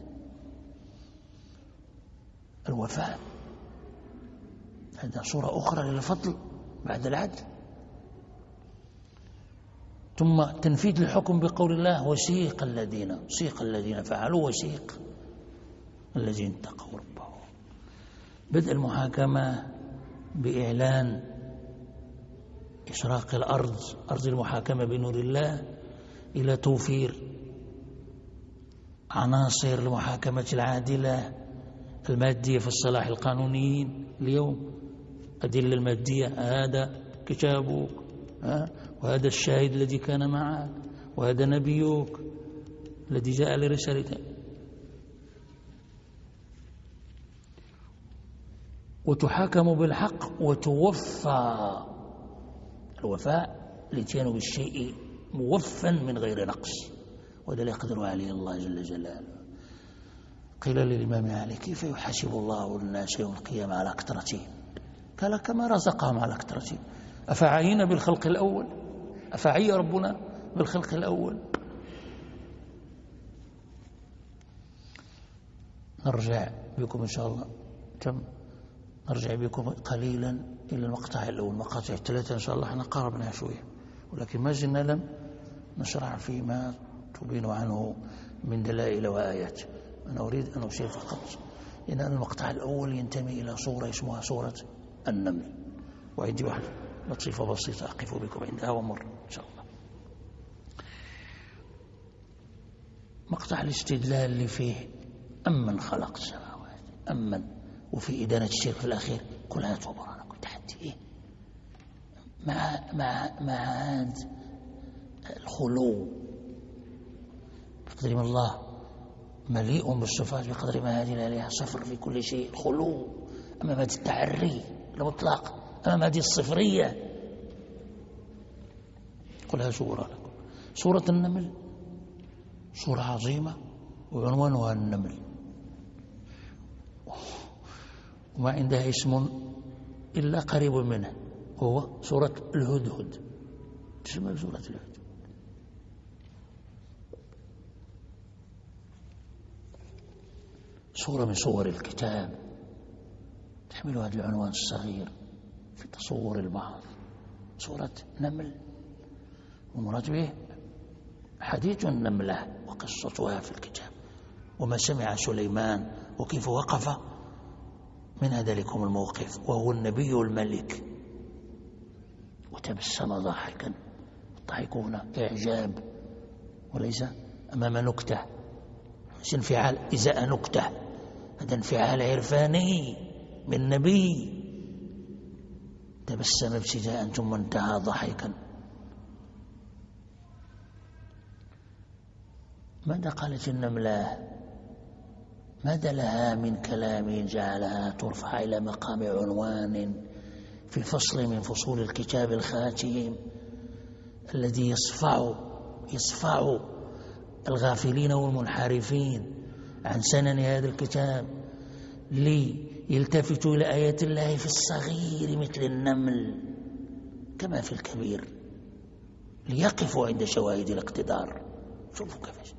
الوفاء هذا صورة أخرى للفضل بعد العدل. ثم تنفيذ الحكم بقول الله وسيق الذين فعلوا وسيق الذين اتقوا ربهم. بدء المحاكمة بإعلان إشراق الأرض، أرض المحاكمة بنور الله، إلى توفير عناصر المحاكمة العادلة المادية في الصلاح القانونيين اليوم. أدلة المادية، هذا كتابك، وهذا الشاهد الذي كان معك، وهذا نبيك الذي جاء لرسالته. وتحاكم بالحق وتوفى. الوفاء الاتيان بالشيء موفا من غير نقص، وهذا لا يقدر عليه الله جل جلاله. قيل للإمام علي كيف يحاسب الله الناس يوم القيامة على كثرتهم؟ قال كما رزقهم على كثرتهم. أفعينا بالخلق الأول؟ أفعي ربنا بالخلق الأول؟ نرجع بكم إن شاء الله، نرجع بكم قليلا إلى المقطع الأول. مقاطع الثلاثة إن شاء الله احنا قاربنا شوية، ولكن ما زلنا لم نشرع فيما تبين عنه من دلائل وآيات. أنا أريد أن أشير فقط إن المقطع الأول ينتمي إلى صورة اسمها صورة النمل، وعندي واحد لطيفة بسيطة أقف بكم عندها ومر إن شاء الله. مقطع الاستدلال اللي فيه أمن خلق السماوات، أمن، وفي إدانة الشرك في الأخير قل هاتوا برهانكم. تحدي إيه مع الخلو بقدر ما الله مليء بالصفات بقدر ما هذه الآلهة صفر في كل شيء، خلو أمام هذه التعري المطلق، أمام هذه الصفرية. قلها سورة لكم. سورة النمل سورة عظيمة وعنوانها النمل، وما عندها اسم إلا قريب منه، وهو سورة الهدهد. تسمى سورة الهدهد. سورة من صور الكتاب تحمل هذا العنوان الصغير في تصور البعض. سورة نمل، ومراد به حديث النملة وقصتها في الكتاب، وما سمع سليمان وكيف وقف من ذلكم الموقف وهو النبي الملك، وتبسم ضاحكا. الضحك هنا إعجاب وليس أمام نكتة، ليس انفعال إزاء نكتة، هذا انفعال عرفاني من نبي. تبسم ابتداء ثم انتهى ضحكا. ماذا قالت النملة؟ ماذا لها من كلام جعلها ترفع إلى مقام عنوان في فصل من فصول الكتاب الخاتم الذي يصفع الغافلين والمنحرفين عن سنن هذا الكتاب ليلتفتوا إلى آيات الله في الصغير مثل النمل كما في الكبير، ليقفوا عند شواهد الاقتدار. شوفوا كيف.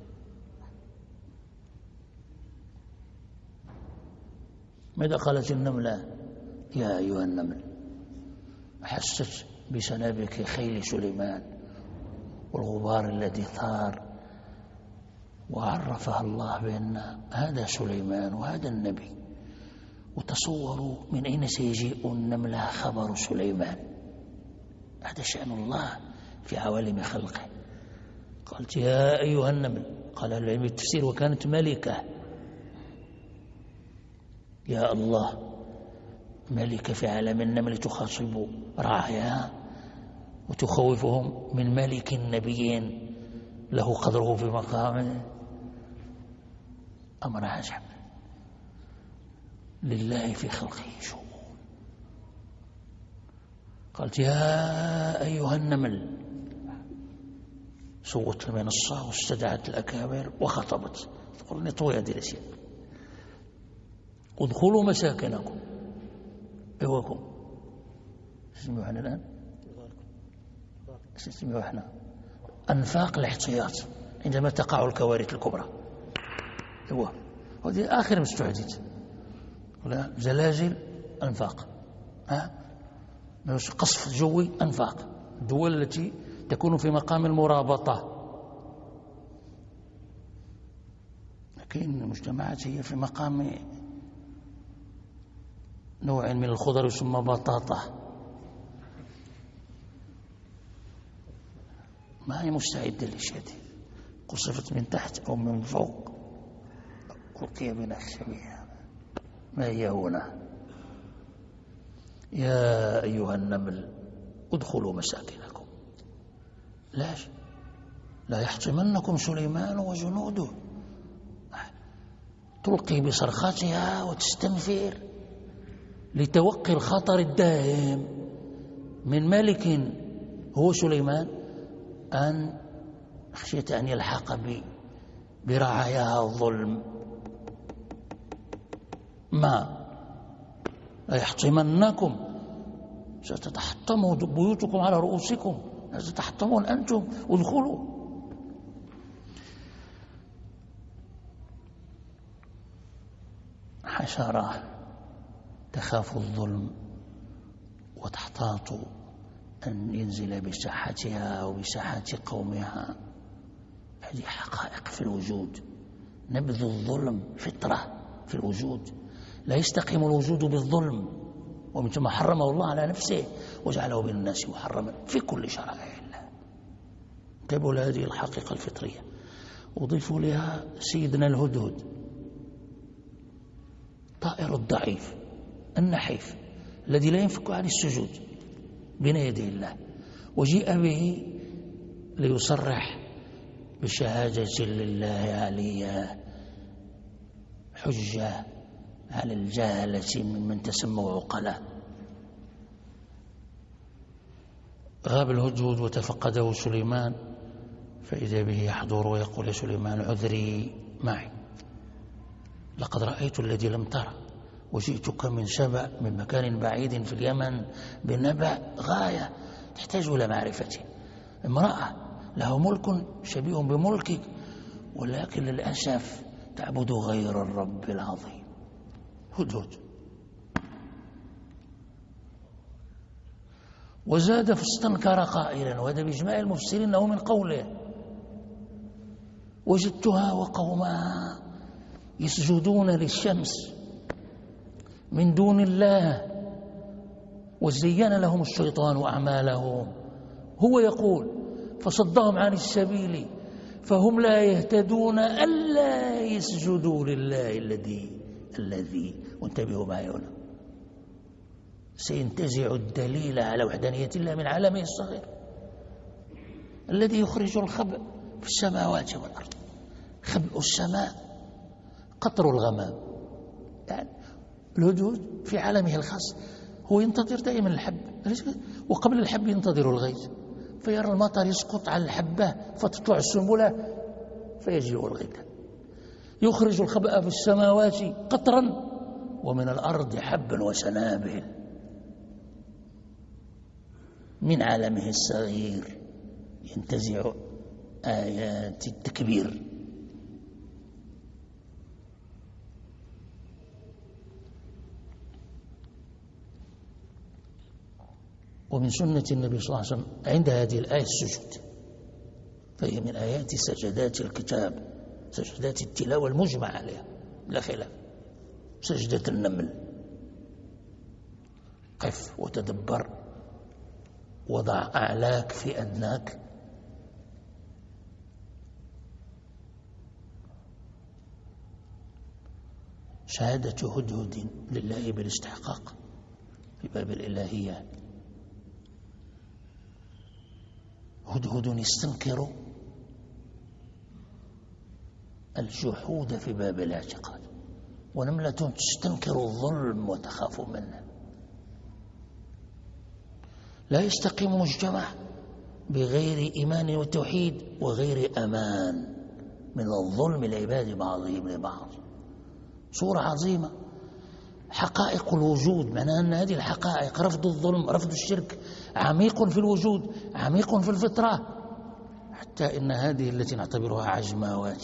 ماذا قالت النملة؟ يا أيها النمل، أحست بسنابك خيل سليمان والغبار الذي ثار، وعرفها الله بأن هذا سليمان وهذا النبي. وتصوروا من أين سيجيء النملة خبر سليمان. هذا شأن الله في عوالم خلقه. قالت يا أيها النمل، قال العلم التفسير وكانت ملكة. يا الله، ملكة في عالم النمل تخاطب رعاياها وتخوفهم من ملك نبي له قدره في مقامه. أمر عجب، لله في خلقه شؤون. قالت يا أيها النمل، سوت المنصة واستدعت الأكابر وخطبت. تقول نطوي هذه الأشياء. ادخلوا مساكنكم. ايواكم اسمعوا احنا الآن، اسمعوا احنا أنفاق الاحتياط عندما تقع الكوارث الكبرى. ايوه، هذه آخر مستحدث ولا زلازل أنفاق، قصف جوي أنفاق. الدول التي تكون في مقام المرابطة، لكن المجتمعات هي في مقام نوع من الخضر يسمى بطاطا، ما هي مستعدة لشيء. قصفت من تحت أو من فوق، ألقي بنا الشبيه. ما هي هنا؟ يا أيها النمل ادخلوا مساكنكم لا يحطمنكم سليمان وجنوده. تلقي بصرخاتها وتستنفر لتوقي الخطر الدائم من ملك هو سليمان، أن خشيت أن يلحق برعاياها الظلم. ما لا يحطمنكم، ستتحطم بيوتكم على رؤوسكم، ستتحطمون أنتم. ادخلوا. حشرة تخاف الظلم وتحتاط أن ينزل بساحتها وبساحة قومها. هذه حقائق في الوجود. نبذ الظلم فطرة في الوجود، لا يستقيم الوجود بالظلم، ومن ثم حرمه الله على نفسه وجعله بين الناس محرما في كل شرائع الله. انتبهوا لهذه الحقيقة الفطرية. أضيفوا لها سيدنا الهدهد، طائر الضعيف النحيف الذي لا ينفك عن السجود بين يدي الله، وجيء به ليصرح بشهادة لله عليا حجة على الجهلة ممن تسموا عقلاء. غاب الهدهد وتفقده سليمان، فإذا به يحضر ويقول: يا سليمان عذري معي، لقد رأيت الذي لم ترى، وجئتك من سبأ، من مكان بعيد في اليمن، بنبأ غاية تحتاج إلى معرفته. امرأة له ملك شبيه بملكك، ولكن للأسف تعبد غير الرب العظيم. هدهد. وزاد فاستنكر قائلا، وهذا بإجماع المفسرين أنه من قوله: وجدتها وقومها يسجدون للشمس من دون الله، وزين لهم الشيطان أعمالهم. هو يقول: فصدهم عن السبيل فهم لا يهتدون ألا يسجدوا لله الذي وانتبهوا معي هنا، سينتزع الدليل على وحدانية الله من عالمه الصغير الذي يخرج الخبء في السماوات والأرض. خبء السماء قطر الغمام. يعني الهدهد في عالمه الخاص هو ينتظر دائما الحب، وقبل الحب ينتظر الغيث، فيرى المطر يسقط على الحبة فتطلع السنبلة فيجيء الغيث. يخرج الخبأ في السماوات قطرا، ومن الأرض حبا وسنابل. من عالمه الصغير ينتزع آيات التكبير. ومن سنة النبي صلى الله عليه وسلم عند هذه الآية السجود، فهي من آيات سجدات الكتاب، سجدات التلاوة المجمع عليها لا خلاف. سجدة النمل، قف وتدبر، وضع أعلاك في أدناك، شهادة هدهد لله بالاستحقاق في باب الإلهية. هدهد يستنكر الجحود في باب الاعتقاد، ونملة تستنكر الظلم وتخاف منه. لا يستقيم مجتمع بغير إيمان وتوحيد وغير أمان من الظلم العباد بعضهم لبعض. صورة عظيمة، حقائق الوجود، معناها أن هذه الحقائق، رفض الظلم، رفض الشرك، عميق في الوجود، عميق في الفطرة، حتى إن هذه التي نعتبرها عجماوات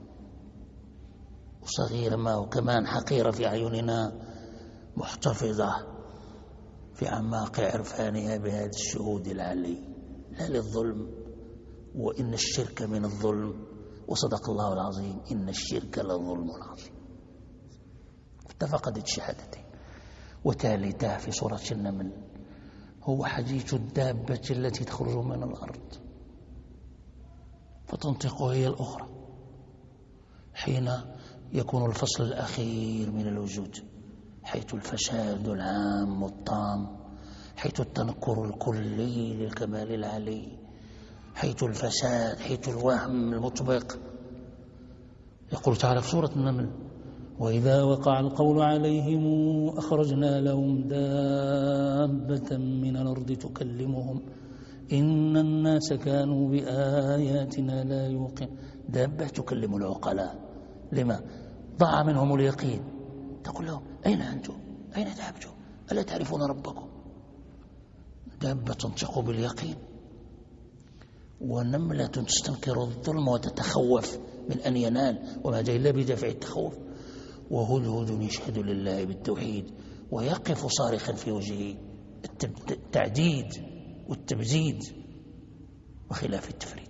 وصغيرة ما وكمان حقيرة في أعيننا، محتفظة في أعماق عرفانها بهذا الشهود العلي لا للظلم. وإن الشرك من الظلم، وصدق الله العظيم: إن الشرك لظلم عظيم. اتفقت الشهادتين. وثالثة في سورة النمل هو حديث الدابة التي تخرج من الأرض فتنطق هي الأخرى حين يكون الفصل الأخير من الوجود، حيث الفساد العام والطام، حيث التنكر الكلي للكمال العلي، حيث الفساد، حيث الوهم المطبق. يقول تعالى في سورة النمل: وإذا وقع القول عليهم أخرجنا لهم دابة من الأرض تكلمهم إن الناس كانوا بآياتنا لا يوقنون. دابة تكلم العقلاء. لما؟ ضاع منهم اليقين. تقول لهم: أين أنتم؟ أين ذهبتم؟ ألا تعرفون ربكم؟ دابة تنطق باليقين، ونملة تستنكر الظلم وتتخوف من أن ينال، وما جاء إلا بدافع التخوف. وهدهد يشهد لله بالتوحيد ويقف صارخا في وجهه التعديد والتبجيد وخلاف التفريد.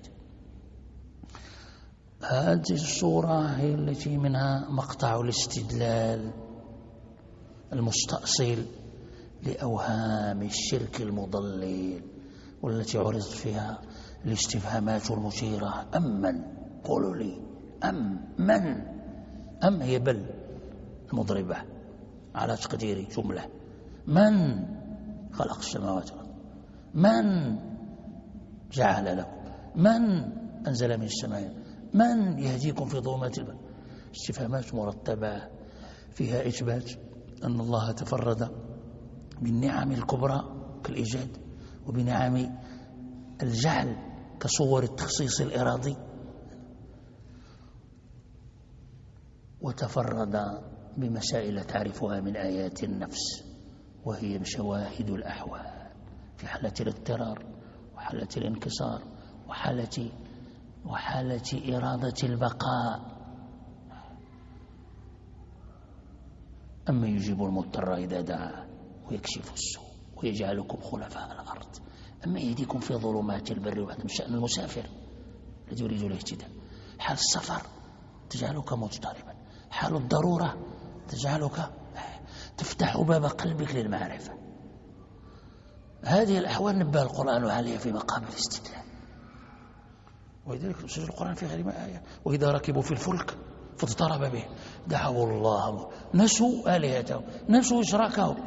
هذه الصورة هي التي منها مقطع الاستدلال المستأصل لأوهام الشرك المضلل، والتي عرضت فيها الاستفهامات المثيرة: أمن؟ قولوا لي من؟ أم هي بل المضربة على تقدير جملة. من خلق السماوات والأرض؟ من جعل لكم؟ من أنزل من السماء؟ من يهديكم في ظلمات البر؟ استفهامات مرتبة فيها إثبات أن الله تفرد بالنعم الكبرى كالإيجاد، وبنعم الجعل كصور التخصيص الإرادي، وتفرد بمسائل تعرفها من آيات النفس، وهي شواهد الأحوال في حالة الاضطرار وحالة الانكسار وحالة إرادة البقاء. أما يجيب المضطر إذا دعاه ويكشف السوء ويجعلكم خلفاء الأرض، أما يهديكم في ظلمات البر والبحر. من شأن المسافر الذي يريد الاهتداء، حال السفر تجعلك مضطربا، حال الضرورة تجعلك تفتح باب قلبك للمعرفة. هذه الأحوال نبه القرآن عليها في مقام الاستدلال، ولذلك سجل القرآن في غير ما آية. وإذا ركبوا في الفلك فاضطرب به دعوا الله، نسوا آلهتهم، نسوا إشراكهم.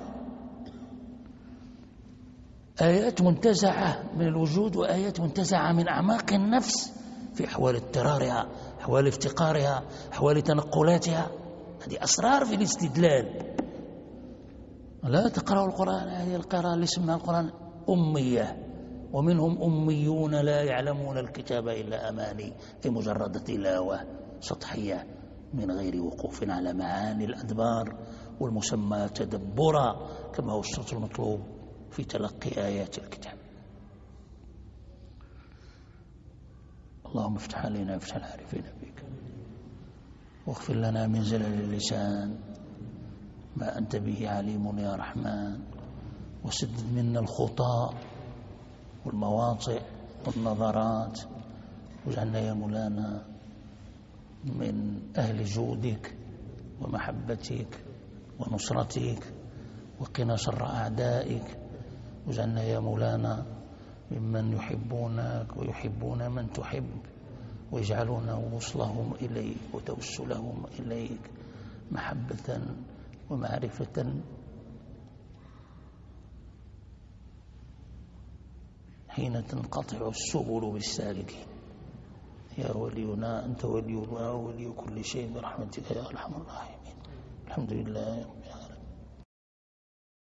آيات منتزعة من الوجود وآيات منتزعة من أعماق النفس في أحوال اضطرارها، أحوال افتقارها، أحوال تنقلاتها. هذه أسرار في الاستدلال. لا تقرأوا القرآن هذه القراءة اللي اسمها القرآن أمية، ومنهم أميون لا يعلمون الكتاب إلا أماني، في مجرد تلاوة سطحية من غير وقوف على معاني الأدبار والمسمى تدبرا، كما هو الشرط المطلوب في تلقي آيات الكتاب. اللهم افتح علينا افتح العارفين بك، واغفر لنا من زلل اللسان ما أنت به عليم يا رحمن، وسدد منا الخطى والمواطئ والنظرات، واجعلنا يا مولانا من أهل جودك ومحبتك ونصرتك، وقنا شر أعدائك، واجعلنا يا مولانا ممن يحبونك ويحبون من تحب، ويجعلون وصلهم إليك وتوسلهم إليك محبة ومعرفة حين تنقطع السبل بالسالكين. يا ولينا أنت ولينا وولي كل شيء برحمتك يا أرحم الراحمين. الحمد لله.